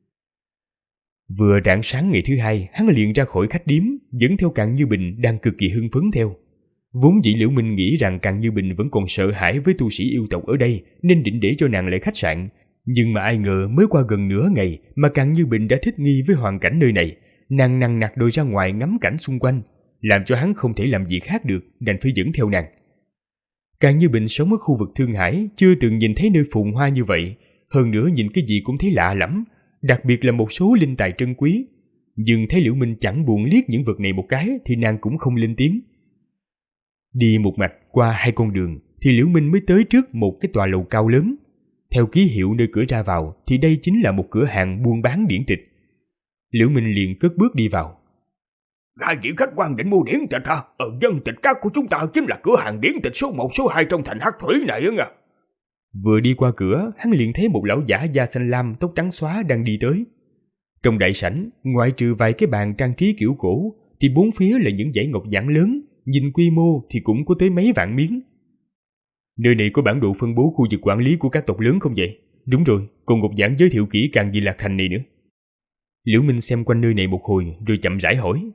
Vừa rạng sáng ngày thứ hai, hắn liền ra khỏi khách điếm, dẫn theo Càng Như Bình đang cực kỳ hưng phấn theo. Vốn dĩ Liễu Minh nghĩ rằng Càng Như Bình vẫn còn sợ hãi với tu sĩ yêu tộc ở đây, nên định để cho nàng lại khách sạn. Nhưng mà ai ngờ mới qua gần nửa ngày mà Càng Như Bình đã thích nghi với hoàn cảnh nơi này. Nàng nằng nặc đôi ra ngoài ngắm cảnh xung quanh, làm cho hắn không thể làm gì khác được, đành phải dẫn theo nàng. Càng Như Bình sống ở khu vực Thương Hải, chưa từng nhìn thấy nơi phồn hoa như vậy, hơn nữa nhìn cái gì cũng thấy lạ lắm, đặc biệt là một số linh tài trân quý. Nhưng thấy Liễu Minh chẳng buồn liếc những vật này một cái thì nàng cũng không lên tiếng. Đi một mạch qua hai con đường thì Liễu Minh mới tới trước một cái tòa lầu cao lớn. Theo ký hiệu nơi cửa ra vào thì đây chính là một cửa hàng buôn bán điển tịch. Liễu Minh liền cất bước đi vào. Hai vị khách quan định mua điển tịch hả? Dân tịch các của chúng ta chính là cửa hàng điển tịch số 1, số 2 trong thành Hắc Thủy này á. Vừa đi qua cửa, hắn liền thấy một lão giả da xanh lam tóc trắng xóa đang đi tới. Trong đại sảnh, ngoại trừ vài cái bàn trang trí kiểu cổ, thì bốn phía là những dãy ngọc giản lớn, nhìn quy mô thì cũng có tới mấy vạn miếng. Nơi này có bản đồ phân bố khu vực quản lý của các tộc lớn không vậy? Đúng rồi, còn ngọc giản giới thiệu kỹ càng Di Lạc Thành này nữa. Liễu Minh xem quanh nơi này một hồi rồi chậm rãi hỏi.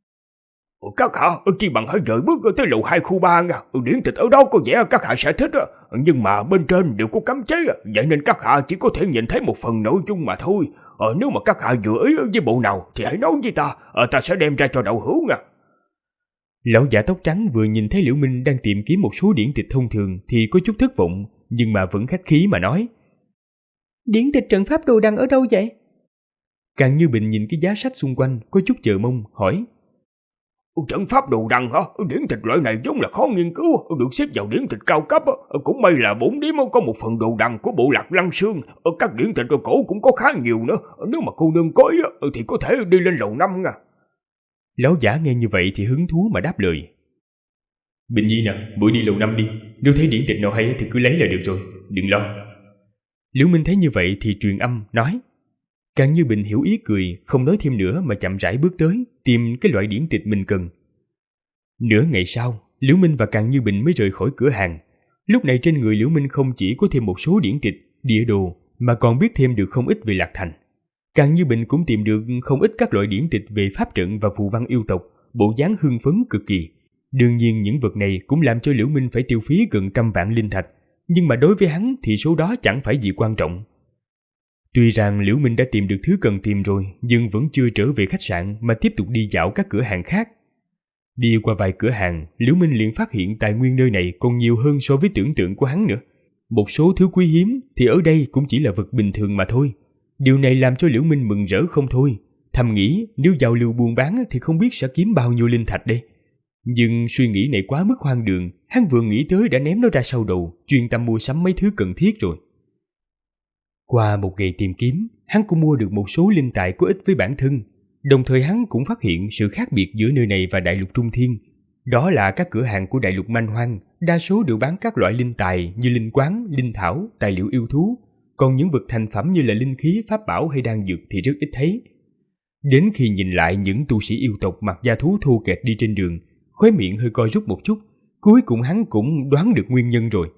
Các hạ chỉ bằng hãy rời bước tới lầu 2 khu 3 nha. Điển tịch ở đó có vẻ các hạ sẽ thích, nhưng mà bên trên đều có cấm chế, vậy nên các hạ chỉ có thể nhìn thấy một phần nội dung mà thôi. Nếu mà các hạ vừa ý với bộ nào thì hãy nói với ta, ta sẽ đem ra cho đạo hữu nha. Lão giả tóc trắng vừa nhìn thấy Liễu Minh đang tìm kiếm một số điển tịch thông thường thì có chút thất vọng, nhưng mà vẫn khách khí mà nói. Điển tịch trận pháp đồ đằng ở đâu vậy? Càng Như Bình nhìn cái giá sách xung quanh có chút chờ mong hỏi. Trận pháp đồ đằng hả? Điển tịch loại này giống là khó nghiên cứu, được xếp vào điển tịch cao cấp. Cũng may là 4 điểm có một phần đồ đằng của bộ lạc Lăng Sương. Các điển tịch cổ cũng có khá nhiều nữa. Nếu mà cô nương có thì có thể đi lên lầu 5 nha. Lão giả nghe như vậy thì hứng thú mà đáp lời. Bình Nhi nè, buổi đi lầu 5 đi. Nếu thấy điển tịch nào hay thì cứ lấy là được rồi, đừng lo. Liễu Minh thấy như vậy thì truyền âm nói. Càng Như Bình hiểu ý cười, không nói thêm nữa mà chậm rãi bước tới, tìm cái loại điển tịch mình cần. Nửa ngày sau, Liễu Minh và Càng Như Bình mới rời khỏi cửa hàng. Lúc này trên người Liễu Minh không chỉ có thêm một số điển tịch, địa đồ, mà còn biết thêm được không ít về Lạc Thành. Càng Như Bình cũng tìm được không ít các loại điển tịch về pháp trận và phù văn yêu tộc, bộ dáng hưng phấn cực kỳ. Đương nhiên những vật này cũng làm cho Liễu Minh phải tiêu phí gần 100 vạn linh thạch, nhưng mà đối với hắn thì số đó chẳng phải gì quan trọng. Tuy rằng Liễu Minh đã tìm được thứ cần tìm rồi, nhưng vẫn chưa trở về khách sạn mà tiếp tục đi dạo các cửa hàng khác. Đi qua vài cửa hàng, Liễu Minh liền phát hiện tài nguyên nơi này còn nhiều hơn so với tưởng tượng của hắn nữa. Một số thứ quý hiếm thì ở đây cũng chỉ là vật bình thường mà thôi. Điều này làm cho Liễu Minh mừng rỡ không thôi, thầm nghĩ nếu giao lưu buôn bán thì không biết sẽ kiếm bao nhiêu linh thạch đây. Nhưng suy nghĩ này quá mức hoang đường, hắn vừa nghĩ tới đã ném nó ra sau đầu, chuyên tâm mua sắm mấy thứ cần thiết rồi. Qua một ngày tìm kiếm, hắn cũng mua được một số linh tài có ích với bản thân. Đồng thời hắn cũng phát hiện sự khác biệt giữa nơi này và đại lục Trung Thiên. Đó là các cửa hàng của đại lục Man Hoang, đa số đều bán các loại linh tài như linh quáng, linh thảo, tài liệu yêu thú. Còn những vật thành phẩm như là linh khí, pháp bảo hay đan dược thì rất ít thấy. Đến khi nhìn lại những tu sĩ yêu tộc mặc da thú thô kệch đi trên đường, khóe miệng hơi co rút một chút, cuối cùng hắn cũng đoán được nguyên nhân rồi.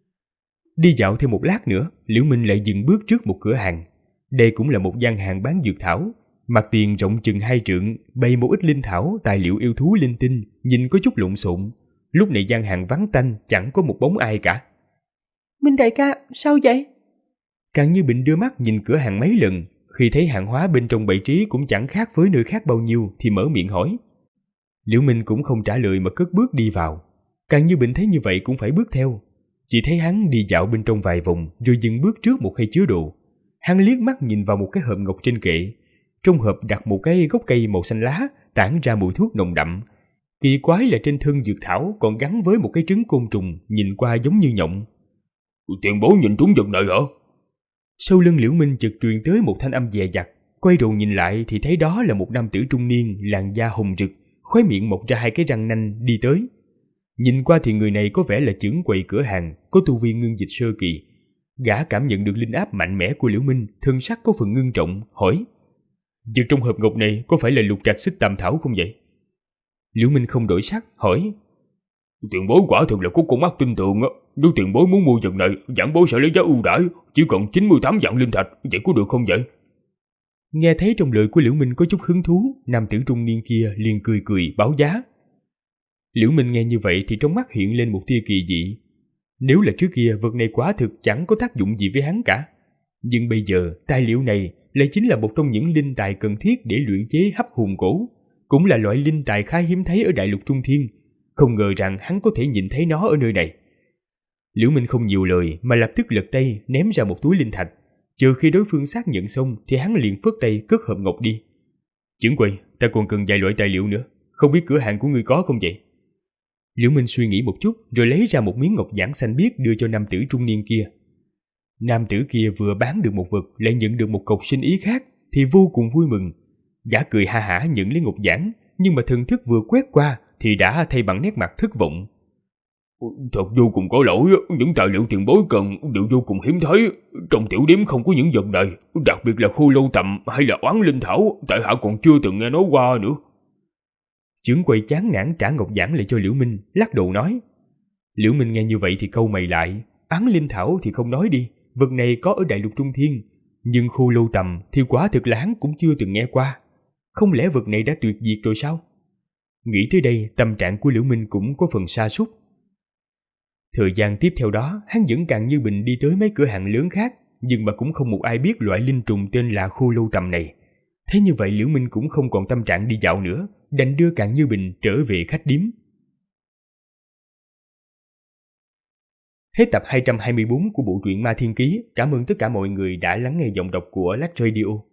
Đi dạo thêm một lát nữa, Liễu Minh lại dừng bước trước một cửa hàng. Đây cũng là một gian hàng bán dược thảo, mặt tiền rộng chừng 2 trượng, bày một ít linh thảo, tài liệu yêu thú linh tinh, nhìn có chút lộn xộn. Lúc này gian hàng vắng tanh, chẳng có một bóng ai cả. Minh đại ca, sao vậy? Càng Như Bình đưa mắt nhìn cửa hàng mấy lần, khi thấy hàng hóa bên trong bày trí cũng chẳng khác với nơi khác bao nhiêu thì mở miệng hỏi. Liễu Minh cũng không trả lời mà cất bước đi vào. Càng Như Bình thấy như vậy cũng phải bước theo. Chỉ thấy hắn đi dạo bên trong vài vòng rồi dừng bước trước một khay chứa đồ. Hắn liếc mắt nhìn vào một cái hộp ngọc trên kệ. Trong hộp đặt một cái gốc cây màu xanh lá, tản ra mùi thuốc nồng đậm. Kỳ quái là trên thân dược thảo còn gắn với một cái trứng côn trùng, nhìn qua giống như nhộng. Tiền bối nhìn trúng vật này hả? Sau lưng Liễu Minh chợt truyền tới một thanh âm dè dặt. Quay đầu nhìn lại thì thấy đó là một nam tử trung niên, làn da hồng rực, khóe miệng mọc ra 2 cái răng nanh đi tới. Nhìn qua thì người này có vẻ là trưởng quầy cửa hàng, có tu vi ngưng dịch sơ kỳ. Gã cảm nhận được linh áp mạnh mẽ của Liễu Minh, thân sắc có phần ngưng trọng, hỏi: "Vật trong hộp ngọc này có phải là lục trạc xích tam thảo không vậy?" Liễu Minh không đổi sắc, hỏi: "Tiền bối quả thực là có con mắt tin tưởng á. Nếu tiền bối muốn mua vật này, giảng bối sẽ lấy giá ưu đãi, chỉ cần 98 vạn linh thạch, vậy có được không vậy?" Nghe thấy trong lời của Liễu Minh có chút hứng thú, nam tử trung niên kia liền cười cười báo giá. Liễu Minh nghe như vậy thì trong mắt hiện lên một tia kỳ dị. Nếu là trước kia vật này quả thực chẳng có tác dụng gì với hắn cả. Nhưng bây giờ tài liệu này lại chính là một trong những linh tài cần thiết để luyện chế hấp hồn cổ, cũng là loại linh tài khá hiếm thấy ở đại lục Trung Thiên. Không ngờ rằng hắn có thể nhìn thấy nó ở nơi này. Liễu Minh không nhiều lời mà lập tức lật tay ném ra một túi linh thạch. Chờ khi đối phương xác nhận xong thì hắn liền phất tay cất hộp ngọc đi. "Trưởng quầy, ta còn cần vài loại tài liệu nữa, không biết cửa hàng của ngươi có không vậy?" Liễu Minh suy nghĩ một chút rồi lấy ra một miếng ngọc giản xanh biếc đưa cho nam tử trung niên kia. Nam tử kia vừa bán được một vật lại nhận được một cọc sinh ý khác thì vô cùng vui mừng. Gã cười ha hả nhận lấy ngọc giản, nhưng mà thần thức vừa quét qua thì đã thay bằng nét mặt thất vọng. "Thật vô cùng có lỗi, những tài liệu tiền bối cần đều vô cùng hiếm thấy. Trong tiểu điếm không có những vật này, đặc biệt là khô lâu tầm hay là oán linh thảo, tại hạ còn chưa từng nghe nói qua nữa." Trưởng quầy chán nản trả ngọc giản lại cho Liễu Minh, lắc đầu nói. Liễu Minh nghe như vậy thì cau mày lại. Oán linh thảo thì không nói đi, vật này có ở đại lục Trung Thiên, nhưng khô lâu tầm thì quả thực là hắn cũng chưa từng nghe qua. Không lẽ vật này đã tuyệt diệt rồi sao? Nghĩ tới đây, tâm trạng của Liễu Minh cũng có phần sa sút. Thời gian tiếp theo đó, hắn vẫn Càng Như Bình đi tới mấy cửa hàng lớn khác, nhưng mà cũng không một ai biết loại linh trùng tên là khô lâu tầm này. Thế như vậy Liễu Minh cũng không còn tâm trạng đi dạo nữa, đành đưa Càng Như Bình trở về khách điếm. Hết tập 224 của bộ truyện Ma Thiên Ký. Cảm ơn tất cả mọi người đã lắng nghe giọng đọc của Lách Radio.